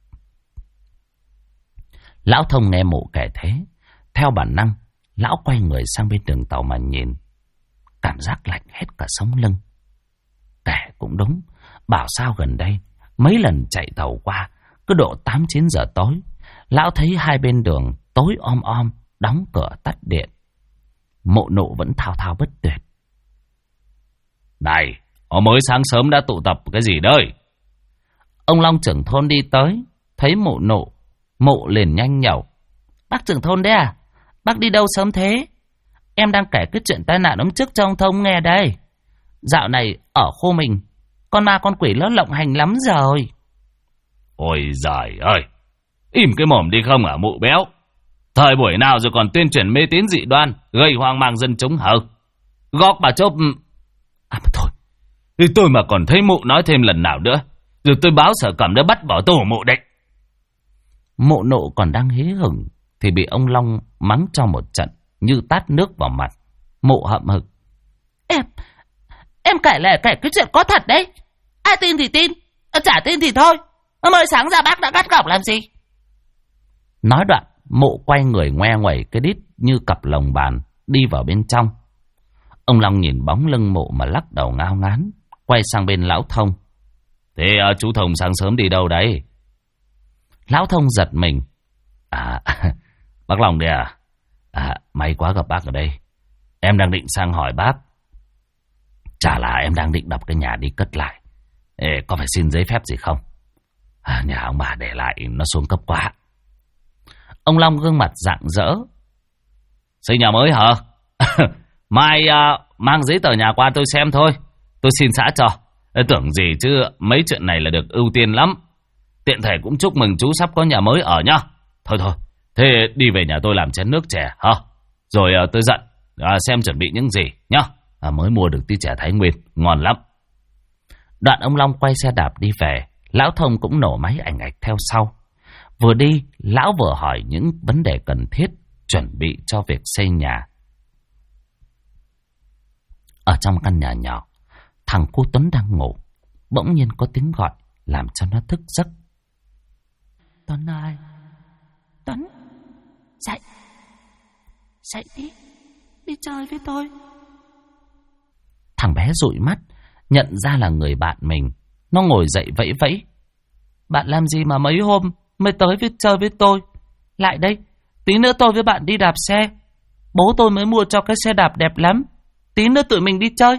Lão Thông nghe mụ kể thế, theo bản năng lão quay người sang bên đường tàu mà nhìn. Cảm giác lạnh hết cả sống lưng. Kể cũng đúng, bảo sao gần đây mấy lần chạy tàu qua, cứ độ 8-9 giờ tối, lão thấy hai bên đường tối om om, đóng cửa tắt điện. Mộ Nụ vẫn thao thao bất tuyệt. Này, mới sáng sớm đã tụ tập cái gì đấy? Ông Long trưởng thôn đi tới, thấy Mộ Nụ, mụ liền nhanh nhẩu. Bác trưởng thôn đấy à? Bác đi đâu sớm thế? Em đang kể cái chuyện tai nạn hôm trước cho ông Thông nghe đây. Dạo này ở khu mình, con ma con quỷ nó lộng hành lắm rồi. Ôi giời ơi, im cái mồm đi không hả mụ béo? Thời buổi nào rồi còn tuyên truyền mê tín dị đoan, gây hoang mang dân chúng hả? Góc bà chốt. À mà thôi, tôi mà còn thấy mụ nói thêm lần nào nữa, rồi tôi báo sở cẩm đã bắt bỏ tù mụ đấy. Mộ Nộ còn đang hí hửng thì bị ông Long mắng cho một trận như tát nước vào mặt. Mụ hậm hực. Em kể lại cái chuyện có thật đấy. Ai tin thì tin, chả tin thì thôi. Mới sáng ra bác đã gắt gỏng làm gì? Nói đoạn, mụ quay người ngoe nguẩy cái đít như cặp lồng bàn, đi vào bên trong. Ông Long nhìn bóng lưng mụ mà lắc đầu ngao ngán, quay sang bên lão Thông. Thế chú Thông sáng sớm đi đâu đấy? Lão Thông giật mình. Bác Long đây à? May quá gặp bác ở đây. Em đang định sang hỏi bác. Chả là em đang định đập cái nhà đi cất lại. Có phải xin giấy phép gì không? Nhà ông bà để lại nó xuống cấp quá. Ông Long gương mặt rạng rỡ. Xây nhà mới hả? Mai mang giấy tờ nhà qua tôi xem thôi. Tôi xin xã cho. Tưởng gì chứ mấy chuyện này là được ưu tiên lắm. Tiện thể cũng chúc mừng chú sắp có nhà mới ở nhá. Thôi, thế đi về nhà tôi làm chén nước chè hả? Rồi tôi dặn xem chuẩn bị những gì nhá. Mới mua được tí chè Thái Nguyên, ngon lắm. Đoạn ông Long quay xe đạp đi về. Lão Thông cũng nổ máy ảnh ạch theo sau. Vừa đi, lão vừa hỏi những vấn đề cần thiết, chuẩn bị cho việc xây nhà. Ở trong căn nhà nhỏ, thằng cu Tuấn đang ngủ. Bỗng nhiên có tiếng gọi làm cho nó thức giấc. Tuấn ơi, Tuấn, dậy, dậy đi chơi với tôi. Thằng bé dụi mắt, nhận ra là người bạn mình. Nó ngồi dậy vẫy vẫy. Bạn làm gì mà mấy hôm mới tới chơi với tôi? Lại đây, tí nữa tôi với bạn đi đạp xe. Bố tôi mới mua cho cái xe đạp đẹp lắm. Tí nữa tụi mình đi chơi.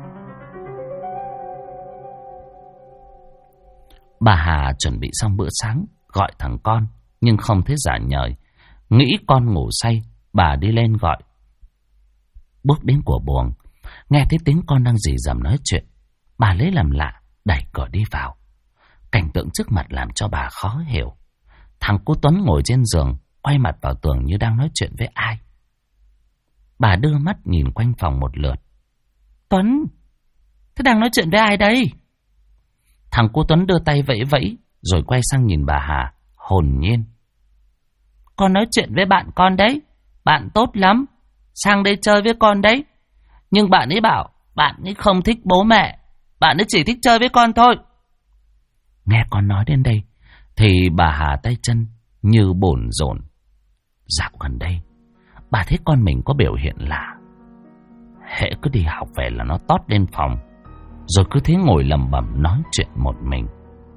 Bà Hà chuẩn bị xong bữa sáng, gọi thằng con, nhưng không thấy giả nhời. Nghĩ con ngủ say, bà đi lên gọi. Bước đến của buồng, nghe thấy tiếng con đang rì rầm nói chuyện. Bà lấy làm lạ, đẩy cửa đi vào. Cảnh tượng trước mặt làm cho bà khó hiểu. Thằng cô Tuấn ngồi trên giường, quay mặt vào tường như đang nói chuyện với ai. Bà đưa mắt nhìn quanh phòng một lượt. Tuấn, thế đang nói chuyện với ai đây? Thằng cô Tuấn đưa tay vẫy vẫy, rồi quay sang nhìn bà Hà, hồn nhiên. Con nói chuyện với bạn con đấy, bạn tốt lắm, sang đây chơi với con đấy. Nhưng bạn ấy bảo bạn ấy không thích bố mẹ, bạn ấy chỉ thích chơi với con thôi. Nghe con nói đến đây, thì bà Hà tay chân như bồn rộn. Dạo gần đây, bà thấy con mình có biểu hiện lạ. Hễ cứ đi học về là nó tót lên phòng, rồi cứ thế ngồi lẩm bẩm nói chuyện một mình.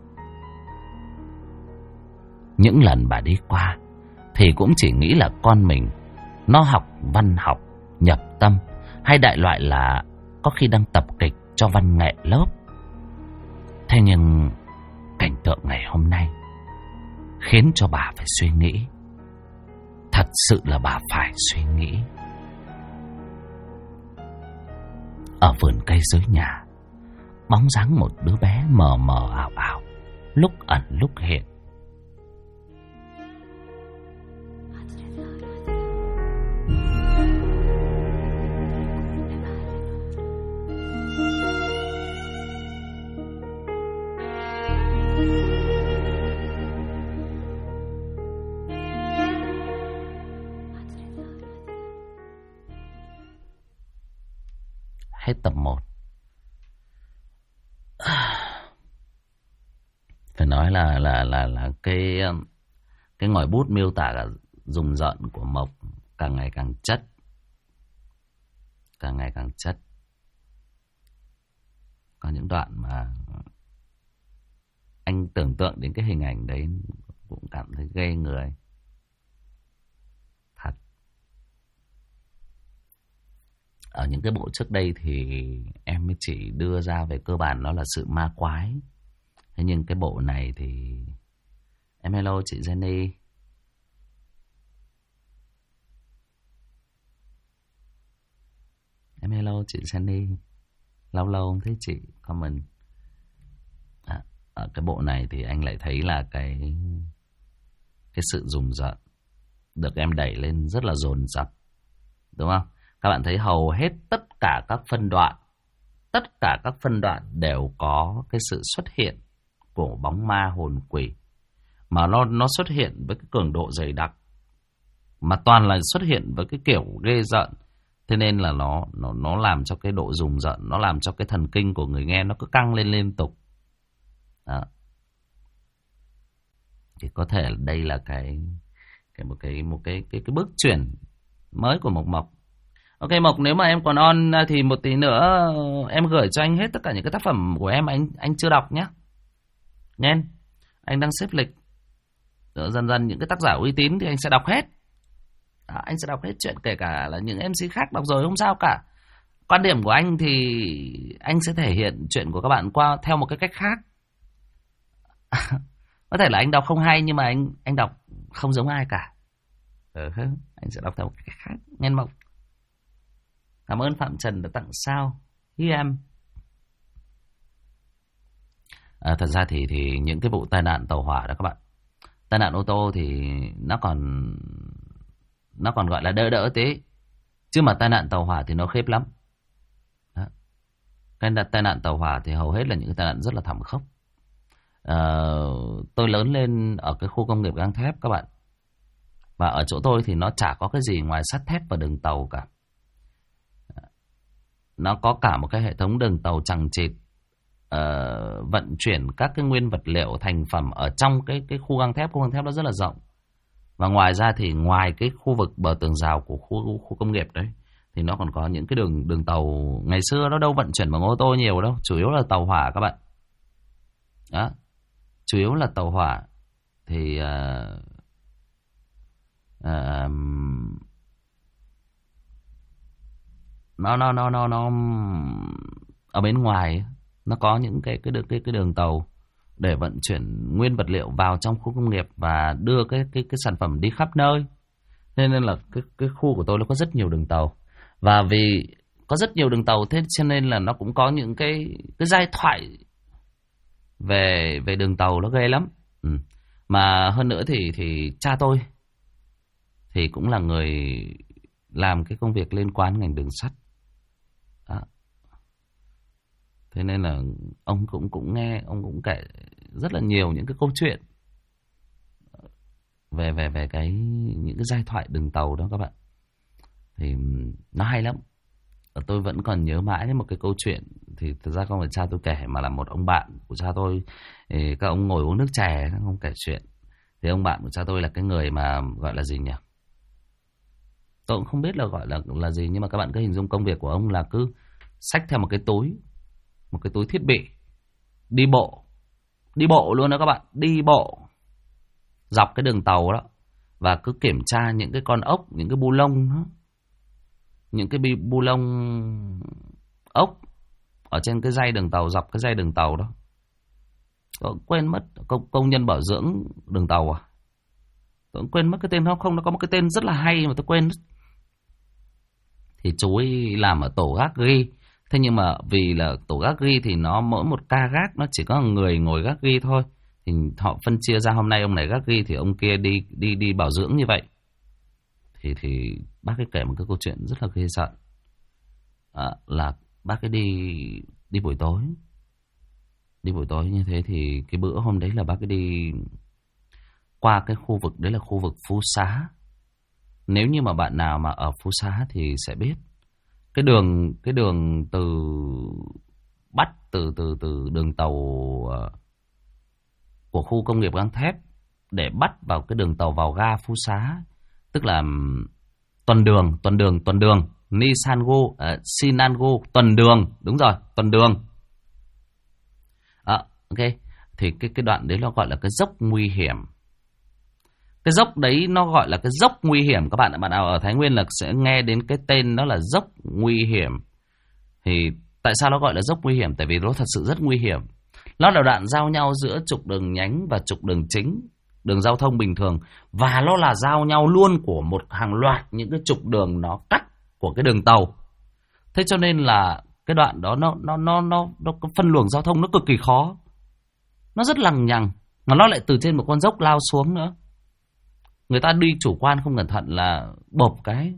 Những lần bà đi qua thì cũng chỉ nghĩ là con mình nó học văn học, nhập tâm, hay đại loại là có khi đang tập kịch cho văn nghệ lớp. Thế nhưng cảnh tượng ngày hôm nay khiến cho bà phải suy nghĩ. Thật sự là bà phải suy nghĩ. Ở vườn cây dưới nhà, bóng dáng một đứa bé mờ mờ ảo ảo, lúc ẩn lúc hiện. Hết tập 1. Phải nói là cái ngòi bút miêu tả cả rùng rợn của Mộc càng ngày càng chất. Càng ngày càng chất. Có những đoạn mà anh tưởng tượng đến cái hình ảnh đấy cũng cảm thấy ghê người. Thật. Ở những cái bộ trước đây thì em mới chỉ đưa ra về cơ bản nó là sự ma quái. Thế nhưng cái bộ này thì... Em hello chị Jenny. Em hello chị Jenny. Lâu lâu không thấy chị comment. Ở cái bộ này thì anh lại thấy là cái sự rùng rợn được em đẩy lên rất là dồn dập, đúng không? Các bạn thấy hầu hết tất cả các phân đoạn đều có cái sự xuất hiện của bóng ma hồn quỷ, mà nó xuất hiện với cái cường độ dày đặc, mà toàn là xuất hiện với cái kiểu ghê rợn. Thế nên là nó làm cho cái độ rùng rợn, nó làm cho cái thần kinh của người nghe nó cứ căng lên liên tục. Đó. Thì có thể đây là một cái bước chuyển mới của Mộc. Ok Mộc, nếu mà em còn on thì một tí nữa em gửi cho anh hết tất cả những cái tác phẩm của em anh chưa đọc nhé. Nên anh đang xếp lịch. Dần dần những cái tác giả uy tín thì anh sẽ đọc hết. Anh sẽ đọc hết chuyện, kể cả là những MC khác đọc rồi không sao cả. Quan điểm của anh thì anh sẽ thể hiện chuyện của các bạn qua theo một cái cách khác. Có thể là anh đọc không hay nhưng mà anh đọc không giống ai cả. Anh sẽ đọc theo một cách khác. Nghe mộng. Cảm ơn Phạm Trần đã tặng sao. Hi em. Thật ra thì những cái vụ tai nạn tàu hỏa đó các bạn, tai nạn ô tô thì nó còn gọi là đỡ tí, chứ mà tai nạn tàu hỏa thì nó khiếp lắm. Đó. Cái tai nạn tàu hỏa thì hầu hết là những cái tai nạn rất là thảm khốc. Tôi lớn lên ở cái khu công nghiệp gang thép các bạn, và ở chỗ tôi thì nó chả có cái gì ngoài sắt thép và đường tàu cả. Nó có cả một cái hệ thống đường tàu chằng chịt, vận chuyển các cái nguyên vật liệu thành phẩm ở trong cái khu gang thép. Khu gang thép nó rất là rộng. Và ngoài ra thì ngoài cái khu vực bờ tường rào của khu công nghiệp đấy thì nó còn có những cái đường tàu. Ngày xưa nó đâu vận chuyển bằng ô tô nhiều đâu, chủ yếu là tàu hỏa các bạn. Đó, chủ yếu là tàu hỏa. Thì nó ở bên ngoài nó có những cái đường tàu để vận chuyển nguyên vật liệu vào trong khu công nghiệp và đưa cái sản phẩm đi khắp nơi. Nên là cái khu của tôi nó có rất nhiều đường tàu. Và vì có rất nhiều đường tàu thế cho nên là nó cũng có những cái giai thoại về đường tàu nó ghê lắm. Mà hơn nữa thì cha tôi thì cũng là người làm cái công việc liên quan ngành đường sắt. Đó. Thế nên là ông cũng nghe, ông cũng kể rất là nhiều những cái câu chuyện về những cái giai thoại đường tàu đó các bạn. Thì nó hay lắm. Tôi vẫn còn nhớ mãi đến một cái câu chuyện. Thì thực ra không phải cha tôi kể mà là một ông bạn của cha tôi. Các ông ngồi uống nước chè, các ông kể chuyện. Thì ông bạn của cha tôi là cái người mà gọi là gì nhỉ? Tôi cũng không biết là gọi là gì, nhưng mà các bạn cứ hình dung công việc của ông là cứ xách theo một cái túi thiết bị, đi bộ luôn đó các bạn, đi bộ dọc cái đường tàu đó, và cứ kiểm tra những cái con ốc, những cái bu lông đó, những cái bu lông ốc ở trên cái dây đường tàu, dọc cái dây đường tàu đó. Tôi quên mất công nhân bảo dưỡng đường tàu à? Tôi quên mất cái tên không, nó có một cái tên rất là hay mà tôi quên. Thì chú ấy làm ở tổ gác ghi. Thế nhưng mà vì là tổ gác ghi thì nó mỗi một ca gác nó chỉ có người ngồi gác ghi thôi. Thì họ phân chia ra, hôm nay ông này gác ghi thì ông kia đi bảo dưỡng như vậy. Thì bác ấy kể một cái câu chuyện rất là ghê sợ. Là bác ấy đi buổi tối. Đi buổi tối như thế thì cái bữa hôm đấy là bác ấy đi qua cái khu vực đấy là khu vực Phú Xá. Nếu như mà bạn nào mà ở Phú Xá thì sẽ biết cái đường từ đường tàu của khu công nghiệp gang thép để bắt vào cái đường tàu vào ga Phú Xá, tức là tuần đường Nissango, Sinango, tuần đường, đúng rồi, tuần đường. Ok, thì cái đoạn đấy nó gọi là cái dốc nguy hiểm. Cái dốc đấy nó gọi là cái dốc nguy hiểm. Các bạn nào ở Thái Nguyên là sẽ nghe đến cái tên nó là dốc nguy hiểm. Thì tại sao nó gọi là dốc nguy hiểm? Tại vì nó thật sự rất nguy hiểm. Nó là đoạn giao nhau giữa trục đường nhánh và trục đường chính, đường giao thông bình thường. Và nó là giao nhau luôn của một hàng loạt những cái trục đường nó cắt của cái đường tàu. Thế cho nên là cái đoạn đó nó phân luồng giao thông nó cực kỳ khó. Nó rất lằng nhằng. Mà nó lại từ trên một con dốc lao xuống nữa. Người ta đi chủ quan không cẩn thận là bộp cái.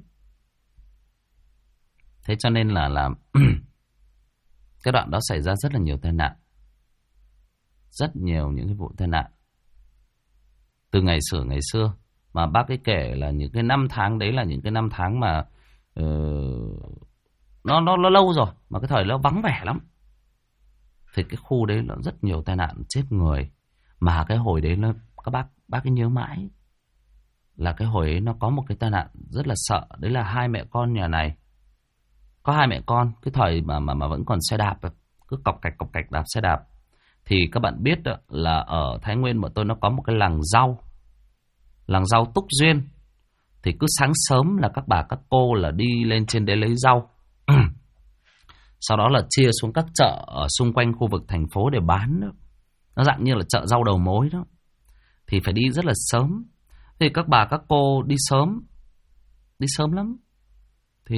Thế cho nên là cái đoạn đó xảy ra rất là nhiều tai nạn. Rất nhiều những cái vụ tai nạn. Từ ngày xưa. Mà bác ấy kể là những cái năm tháng đấy là những cái năm tháng mà nó lâu rồi. Mà cái thời nó vắng vẻ lắm. Thì cái khu đấy nó rất nhiều tai nạn chết người. Mà cái hồi đấy nó, các bác ấy nhớ mãi là cái hồi ấy nó có một cái tai nạn rất là sợ. Đấy là hai mẹ con nhà này. Có hai mẹ con. Cái thời mà vẫn còn xe đạp, cứ cọc cạch đạp xe đạp. Thì các bạn biết là ở Thái Nguyên bọn tôi nó có một cái làng rau Túc Duyên. Thì cứ sáng sớm là các bà các cô là đi lên trên đấy lấy rau. Sau đó là chia xuống các chợ ở xung quanh khu vực thành phố để bán đó. Nó dạng như là chợ rau đầu mối đó. thì phải đi rất là sớm. Thì các bà các cô đi sớm lắm. Thì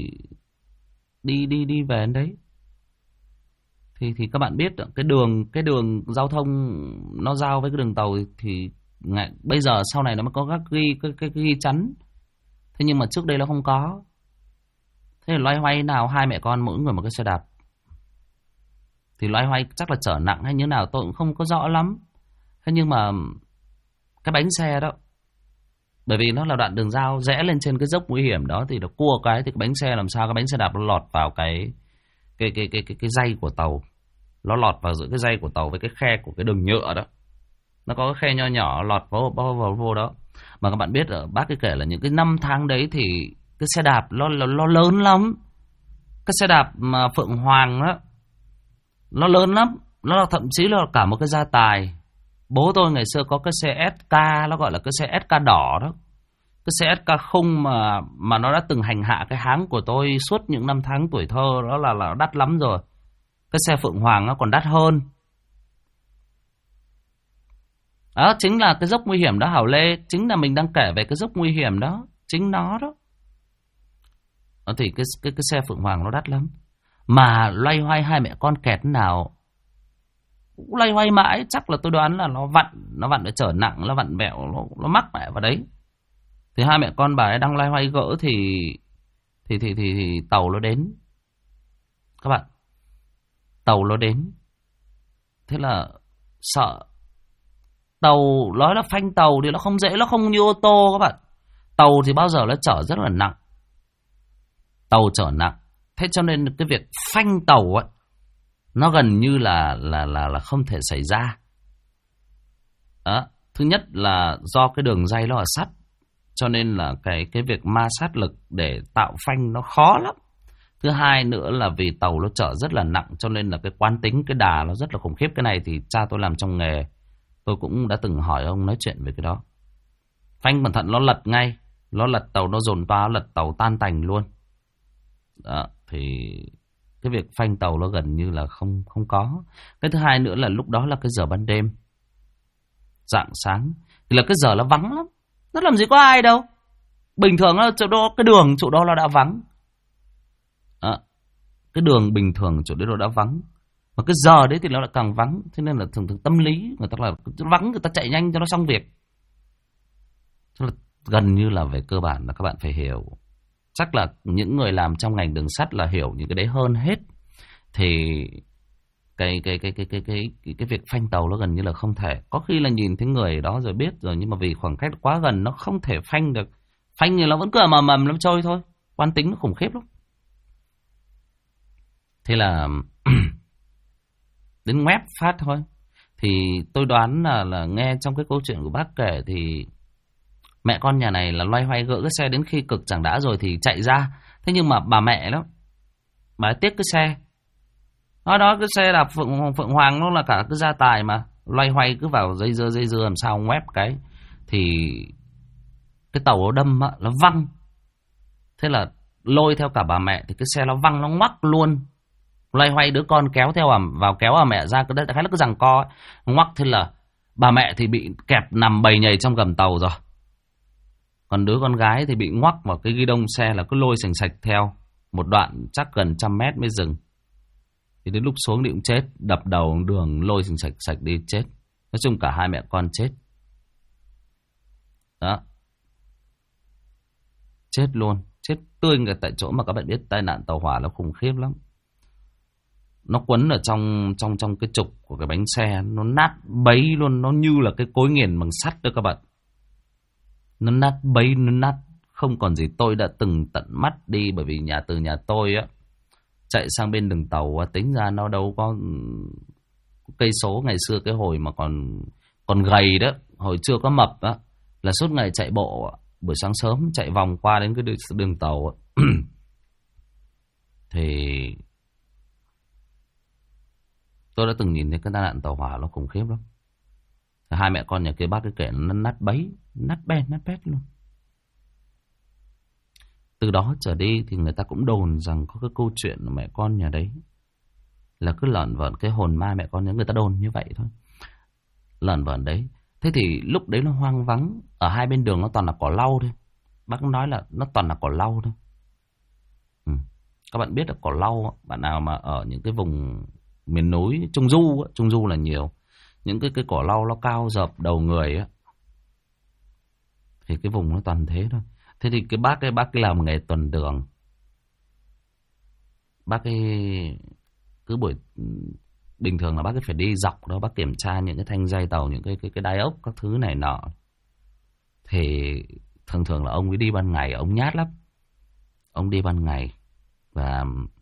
đi về đến đấy. Thì các bạn biết cái đường giao thông nó giao với cái đường tàu thì bây giờ sau này nó mới có các ghi chắn. Thế nhưng mà trước đây nó không có. Thế là loay hoay nào hai mẹ con mỗi người một cái xe đạp. Thì loay hoay chắc là chở nặng hay như nào tôi cũng không có rõ lắm. Thế nhưng mà cái bánh xe đó, bởi vì nó là đoạn đường giao rẽ lên trên cái dốc nguy hiểm đó, thì nó cua cái thì cái bánh xe làm sao cái bánh xe đạp nó lọt vào cái dây của tàu. Nó lọt vào giữa cái dây của tàu với cái khe của cái đường nhựa đó. Nó có cái khe nho nhỏ lọt vô đó. Mà các bạn biết bác ấy kể là những cái năm tháng đấy thì cái xe đạp nó lớn lắm. Cái xe đạp mà Phượng Hoàng đó nó lớn lắm. Nó là thậm chí là cả một cái gia tài. Bố tôi ngày xưa có cái xe SK, nó gọi là cái xe SK đỏ đó. Cái xe SK khung mà nó đã từng hành hạ cái háng của tôi suốt những năm tháng tuổi thơ, đó là đắt lắm rồi. Cái xe Phượng Hoàng nó còn đắt hơn. Đó chính là cái dốc nguy hiểm đó Hảo Lê. Chính là mình đang kể về cái dốc nguy hiểm đó. Chính nó đó. Đó thì cái xe Phượng Hoàng nó đắt lắm. Mà loay hoay hai mẹ con kẹt nào, loay hoay mãi. Chắc là tôi đoán là nó vặn để chở nặng, nó vặn vẹo, nó mắc mẹ vào đấy. Thì hai mẹ con bà ấy đang loay hoay gỡ thì tàu nó đến. Các bạn, tàu nó đến. Thế là sợ. Tàu nói là phanh tàu thì nó không dễ, nó không như ô tô các bạn. Tàu thì bao giờ nó chở rất là nặng. Tàu chở nặng. Thế cho nên cái việc phanh tàu ấy, nó gần như là không thể xảy ra. Đó. Thứ nhất là do cái đường ray nó là sắt, cho nên là cái việc ma sát lực để tạo phanh nó khó lắm. Thứ hai nữa là vì tàu nó chở rất là nặng, cho nên là cái quán tính, cái đà nó rất là khủng khiếp. Cái này thì cha tôi làm trong nghề, tôi cũng đã từng hỏi ông nói chuyện về cái đó. Phanh cẩn thận nó lật ngay. Nó lật tàu, nó dồn toa, lật tàu tan tành luôn. Đó, thì cái việc phanh tàu nó gần như là không có. Cái thứ hai nữa là lúc đó là cái giờ ban đêm, rạng sáng, thì là cái giờ nó vắng lắm. Nó làm gì có ai đâu. Bình thường là chỗ đó, cái đường chỗ đó nó đã vắng. Đó, cái đường bình thường chỗ đấy nó đã vắng. Mà cái giờ đấy thì nó lại càng vắng. Thế nên là thường tâm lý người ta là vắng, người ta chạy nhanh cho nó xong việc. Cho nên gần như là về cơ bản là các bạn phải hiểu. Chắc là những người làm trong ngành đường sắt là hiểu những cái đấy hơn hết. Thì cái việc phanh tàu nó gần như là không thể. Có khi là nhìn thấy người đó rồi biết rồi, nhưng mà vì khoảng cách quá gần nó không thể phanh được. Phanh thì nó vẫn cứ mầm nó trôi thôi. Quán tính nó khủng khiếp lắm. Thế là đến ngoép phát thôi. Thì tôi đoán là nghe trong cái câu chuyện của bác kể thì mẹ con nhà này là loay hoay gỡ cái xe đến khi cực chẳng đã rồi thì chạy ra. Thế nhưng mà bà mẹ đó, bà ấy tiếc cái xe. Nói đó, cái xe đạp Phượng Hoàng nó là cả cái gia tài mà. Loay hoay cứ vào dây dưa làm sao ngoép cái. Thì cái tàu nó đâm nó văng. Thế là lôi theo cả bà mẹ thì cái xe nó văng, nó ngoắc luôn. Loay hoay đứa con kéo theo vào kéo bà mẹ ra, cái nó cứ giằng co ấy. Ngoắc. Thế là bà mẹ thì bị kẹp nằm bầy nhầy trong gầm tàu rồi. Còn đứa con gái thì bị ngoắc vào cái ghi đông xe, là cứ lôi sành sạch theo. Một đoạn chắc gần 100 mét mới dừng. Thì đến lúc xuống thì cũng chết. Đập đầu đường, lôi sành sạch đi chết. Nói chung cả hai mẹ con chết. Đó. Chết luôn. Chết tươi ngay tại chỗ. Mà các bạn biết tai nạn tàu hỏa nó khủng khiếp lắm. Nó quấn ở trong cái trục của cái bánh xe. Nó nát bấy luôn. Nó như là cái cối nghiền bằng sắt đó các bạn. Nó nát bấy, nó nát không còn gì. Tôi đã từng tận mắt đi. Bởi vì từ nhà tôi á, chạy sang bên đường tàu tính ra nó đâu có cây số. Ngày xưa cái hồi mà còn gầy đó, hồi chưa có mập á, là suốt ngày chạy bộ. Buổi sáng sớm chạy vòng qua đến cái đường tàu thì tôi đã từng nhìn thấy cái tai nạn tàu hỏa nó khủng khiếp lắm. Hai mẹ con nhà kia bác cái kể nó nát bấy, nát bét luôn. Từ đó trở đi thì người ta cũng đồn rằng có cái câu chuyện của mẹ con nhà đấy là cứ lởn vởn cái hồn ma mẹ con nhà, người ta đồn như vậy thôi. Lởn vởn đấy. Thế thì lúc đấy nó hoang vắng, ở hai bên đường nó toàn là cỏ lau thôi. Bác nói là nó toàn là cỏ lau thôi. Các bạn biết là cỏ lau, bạn nào mà ở những cái vùng miền núi Trung Du là nhiều. Những cái cỏ lau nó cao dập đầu người á, thì cái vùng nó toàn thế thôi. Thế thì cái bác ấy làm nghề tuần đường. Bác ấy cứ buổi bình thường là bác ấy phải đi dọc đó, bác kiểm tra những cái thanh dây tàu, những cái đai ốc các thứ này nọ. Thì thường là ông ấy đi ban ngày, ông nhát lắm. Ông đi ban ngày và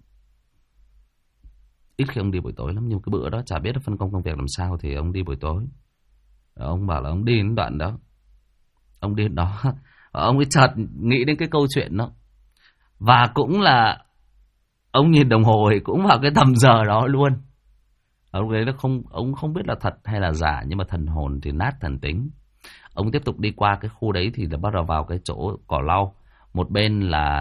ít khi ông đi buổi tối lắm. Nhưng cái bữa đó chả biết phân công công việc làm sao thì ông đi buổi tối. Ông bảo là ông đi đến đoạn đó, ông đi đến đó, ông ấy chợt nghĩ đến cái câu chuyện đó. Và cũng là ông nhìn đồng hồ thì cũng vào cái tầm giờ đó luôn. Ông ấy ông không biết là thật hay là giả, nhưng mà thần hồn thì nát thần tính. Ông tiếp tục đi qua cái khu đấy thì là bắt đầu vào cái chỗ cỏ lau. Một bên là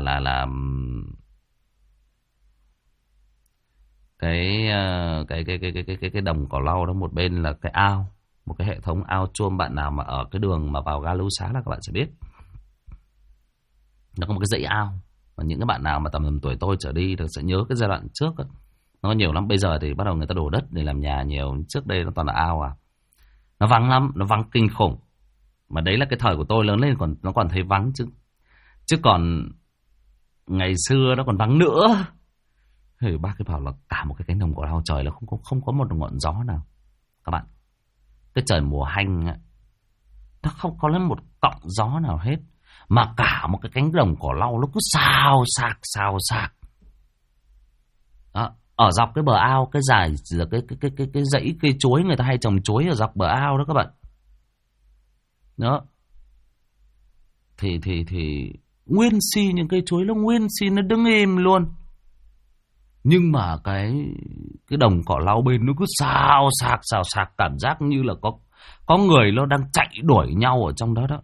cái đồng cỏ lau đó, một bên là cái ao, một cái hệ thống ao chuông. Bạn nào mà ở cái đường mà vào ga Lưu Xá là các bạn sẽ biết, nó có một cái dãy ao. Và những cái bạn nào mà tầm tuổi tôi trở đi thì sẽ nhớ cái giai đoạn trước đó. Nó nhiều lắm. Bây giờ thì bắt đầu người ta đổ đất để làm nhà nhiều. Trước đây nó toàn là ao à. Nó vắng lắm, nó vắng kinh khủng. Mà đấy là cái thời của tôi lớn lên nó còn thấy vắng chứ. Chứ còn ngày xưa nó còn vắng nữa. Thì bác ấy bảo là cả một cái cánh đồng cỏ lau trời là không có một ngọn gió nào. Các bạn, cái trời mùa hanh ấy, nó không có lên một cọng gió nào hết. Mà cả một cái cánh đồng cỏ lau nó cứ xào xạc. Đó, ở dọc cái bờ ao, cái dài là cái dãy cây chuối, người ta hay trồng chuối ở dọc bờ ao đó các bạn. Đó. Thì nguyên si những cây chuối nó nguyên si nó đứng im luôn. Nhưng mà cái đồng cỏ lau bên nó cứ xào xạc, cảm giác như là có người nó đang chạy đuổi nhau ở trong đó đó.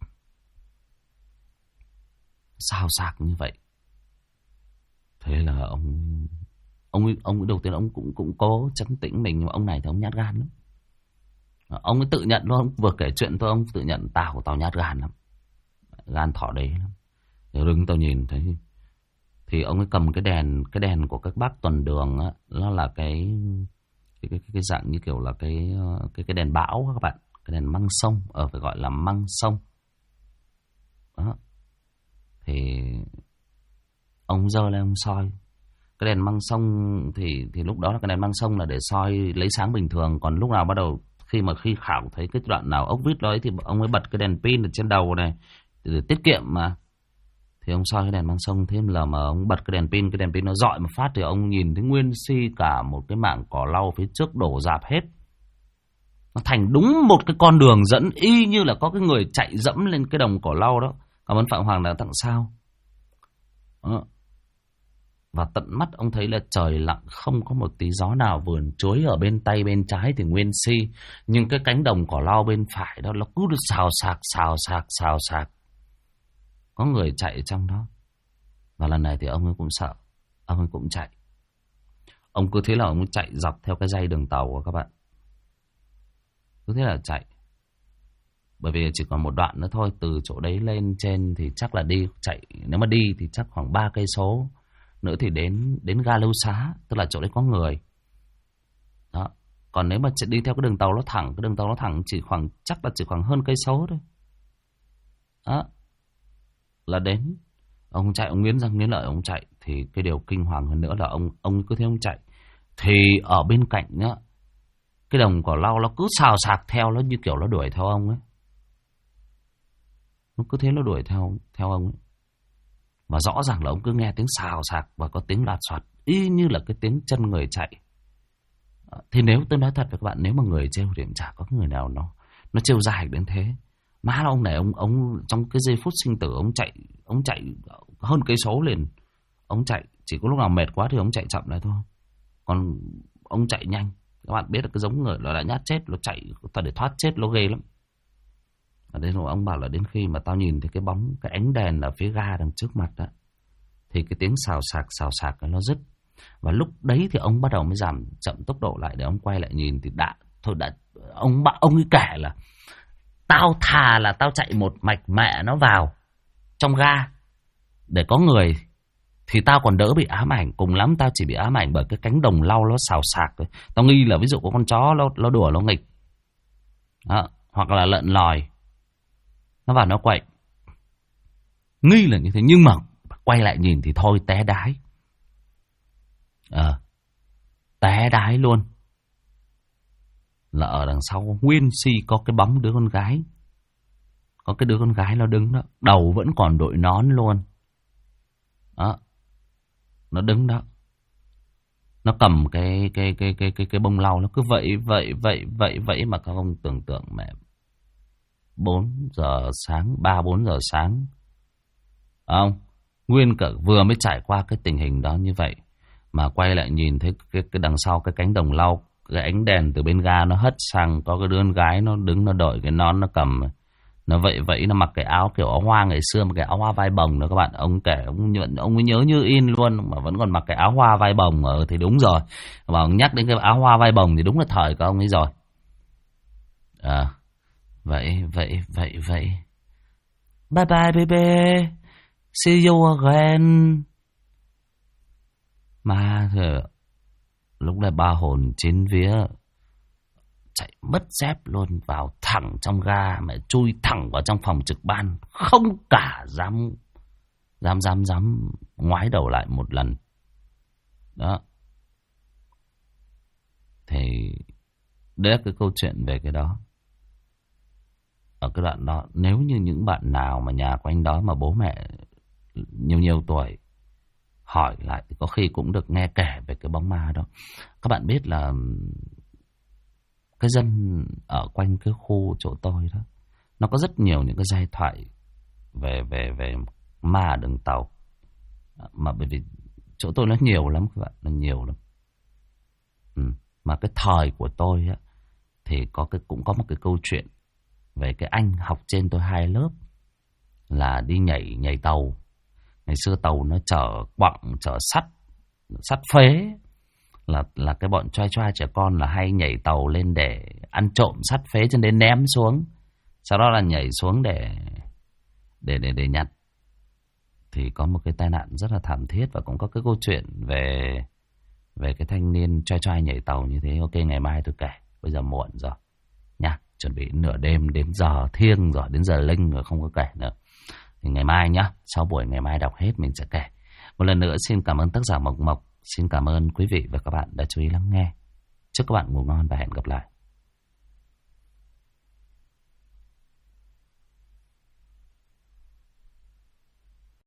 Xào xạc như vậy. Thế là ông đầu tiên ông cũng cố trấn tĩnh mình, nhưng mà ông này thì ông nhát gan lắm. Ông ấy tự nhận luôn, ông vừa kể chuyện thôi ông tự nhận tao nhát gan lắm, gan thỏ đế lắm. Rồi đứng tao nhìn thấy thì ông ấy cầm cái đèn của các bác tuần đường á, nó là cái dạng như kiểu là cái đèn bão các bạn, cái đèn măng sông, phải gọi là măng sông. Đó. Thì ông giơ lên ông soi cái đèn măng sông. Thì lúc đó là cái đèn măng sông là để soi lấy sáng bình thường. Còn lúc nào bắt đầu khi khảo thấy cái đoạn nào ốc vít đó ấy, thì ông ấy bật cái đèn pin ở trên đầu này để tiết kiệm mà. Thì ông soi cái đèn măng sông, thêm là mà ông bật cái đèn pin nó rọi một phát thì ông nhìn thấy nguyên si cả một cái mảng cỏ lau phía trước đổ rạp hết. Nó thành đúng một cái con đường dẫn y như là có cái người chạy dẫm lên cái đồng cỏ lau đó. Cảm ơn Phạm Hoàng đã tặng sao. Đó. Và tận mắt ông thấy là trời lặng, không có một tí gió nào. Vườn chuối ở bên tay bên trái thì nguyên si, nhưng cái cánh đồng cỏ lau bên phải đó nó cứ xào xạc. Có người chạy ở trong đó. Và lần này thì ông ấy cũng sợ, ông ấy cũng chạy. Ông cứ thế là ông ấy chạy dọc theo cái dây đường tàu của các bạn. Cứ thế là chạy. Bởi vì chỉ còn một đoạn nữa thôi, từ chỗ đấy lên trên thì chắc là chạy, nếu mà đi thì chắc khoảng 3 cây số nữa thì đến ga Lưu Xá, tức là chỗ đấy có người. Đó. Còn nếu mà đi theo cái đường tàu nó thẳng, chắc là chỉ khoảng hơn cây số thôi. Đó. Là đến. Ông chạy, ông nghiến răng nghiến lợi ông chạy. Thì cái điều kinh hoàng hơn nữa là ông cứ thế ông chạy. Thì ở bên cạnh á, cái đồng cỏ lau nó cứ xào xạc theo, nó như kiểu nó đuổi theo ông ấy. Nó cứ thế nó đuổi theo ông ấy. Và rõ ràng là ông cứ nghe tiếng xào xạc và có tiếng lạt xoạt, y như là cái tiếng chân người chạy. Thì nếu tôi nói thật với các bạn, nếu mà người trêu thì chả có người nào nó trêu dài đến thế. Má là ông này, ông trong cái giây phút sinh tử ông chạy hơn cây số liền. Ông chạy, chỉ có lúc nào mệt quá thì ông chạy chậm lại thôi. Còn ông chạy nhanh, các bạn biết là cái giống người nó đã nhát chết, nó chạy để thoát chết nó ghê lắm. Ở đây ông bảo là đến khi mà tao nhìn thấy cái ánh đèn ở phía ga đằng trước mặt đó, thì cái tiếng xào xạc nó dứt. Và lúc đấy thì ông bắt đầu mới giảm chậm tốc độ lại để ông quay lại nhìn. Thì Thôi đã, ông ấy kể là tao thà là tao chạy một mạch mẹ nó vào trong ga để có người thì tao còn đỡ bị ám ảnh. Cùng lắm tao chỉ bị ám ảnh bởi cái cánh đồng lau nó xào xạc thôi. Tao nghi là ví dụ có con chó nó đùa nó nghịch đó, hoặc là lợn lòi nó vào nó quậy, nghi là như thế. Nhưng mà quay lại nhìn thì thôi, té đái. Té đái luôn. Là ở đằng sau nguyên si có cái bóng đứa con gái. Có cái đứa con gái nó đứng đó, đầu vẫn còn đội nón luôn. Đó. Nó đứng đó. Nó cầm cái bông lau, nó cứ vậy mà các ông tưởng tượng mẹ 4 giờ sáng, 3-4 giờ sáng. Không, nguyên cả vừa mới trải qua cái tình hình đó như vậy mà quay lại nhìn thấy cái đằng sau cái cánh đồng lau, cái ánh đèn từ bên ga nó hất sang, có cái đứa con gái nó đứng, nó đội cái nón, nó cầm, nó vậy nó mặc cái áo kiểu áo hoa ngày xưa, mà cái áo hoa vai bồng đó các bạn. Ông kể ông ấy nhớ như in luôn, mà vẫn còn mặc cái áo hoa vai bồng. Thì đúng rồi, mà nhắc đến cái áo hoa vai bồng thì đúng là thời của ông ấy rồi. Vậy. Bye bye baby, see you again. Mà lúc này ba hồn chín vía, chạy mất dép luôn, vào thẳng trong ga, mẹ chui thẳng vào trong phòng trực ban, không cả dám ngoái đầu lại một lần. Đó. Thì đấy là cái câu chuyện về cái đó. Ở cái đoạn đó, nếu như những bạn nào mà nhà quanh đó mà bố mẹ nhiều tuổi hỏi lại thì có khi cũng được nghe kể về cái bóng ma đó. Các bạn biết là cái dân ở quanh cái khu chỗ tôi đó, nó có rất nhiều những cái giai thoại về ma đường tàu. Mà bởi vì chỗ tôi nó nhiều lắm các bạn, nó nhiều lắm. Mà cái thời của tôi á, thì cũng có một cái câu chuyện về cái anh học trên tôi 2 lớp là đi nhảy tàu. Ngày xưa tàu nó chở quặng, chở sắt phế, là cái bọn choai trẻ con là hay nhảy tàu lên để ăn trộm sắt phế, cho nên ném xuống, sau đó là nhảy xuống để nhặt. Thì có một cái tai nạn rất là thảm thiết, và cũng có cái câu chuyện về cái thanh niên choai nhảy tàu như thế. Ok, ngày mai tôi kể, bây giờ muộn rồi nha, chuẩn bị nửa đêm đến giờ thiêng rồi, đến giờ linh rồi, không có kể nữa. Thì ngày mai nhá, sau buổi ngày mai đọc hết mình sẽ kể. Một lần nữa xin cảm ơn tác giả Mộc Mộc, xin cảm ơn quý vị và các bạn đã chú ý lắng nghe. Chúc các bạn ngủ ngon và hẹn gặp lại.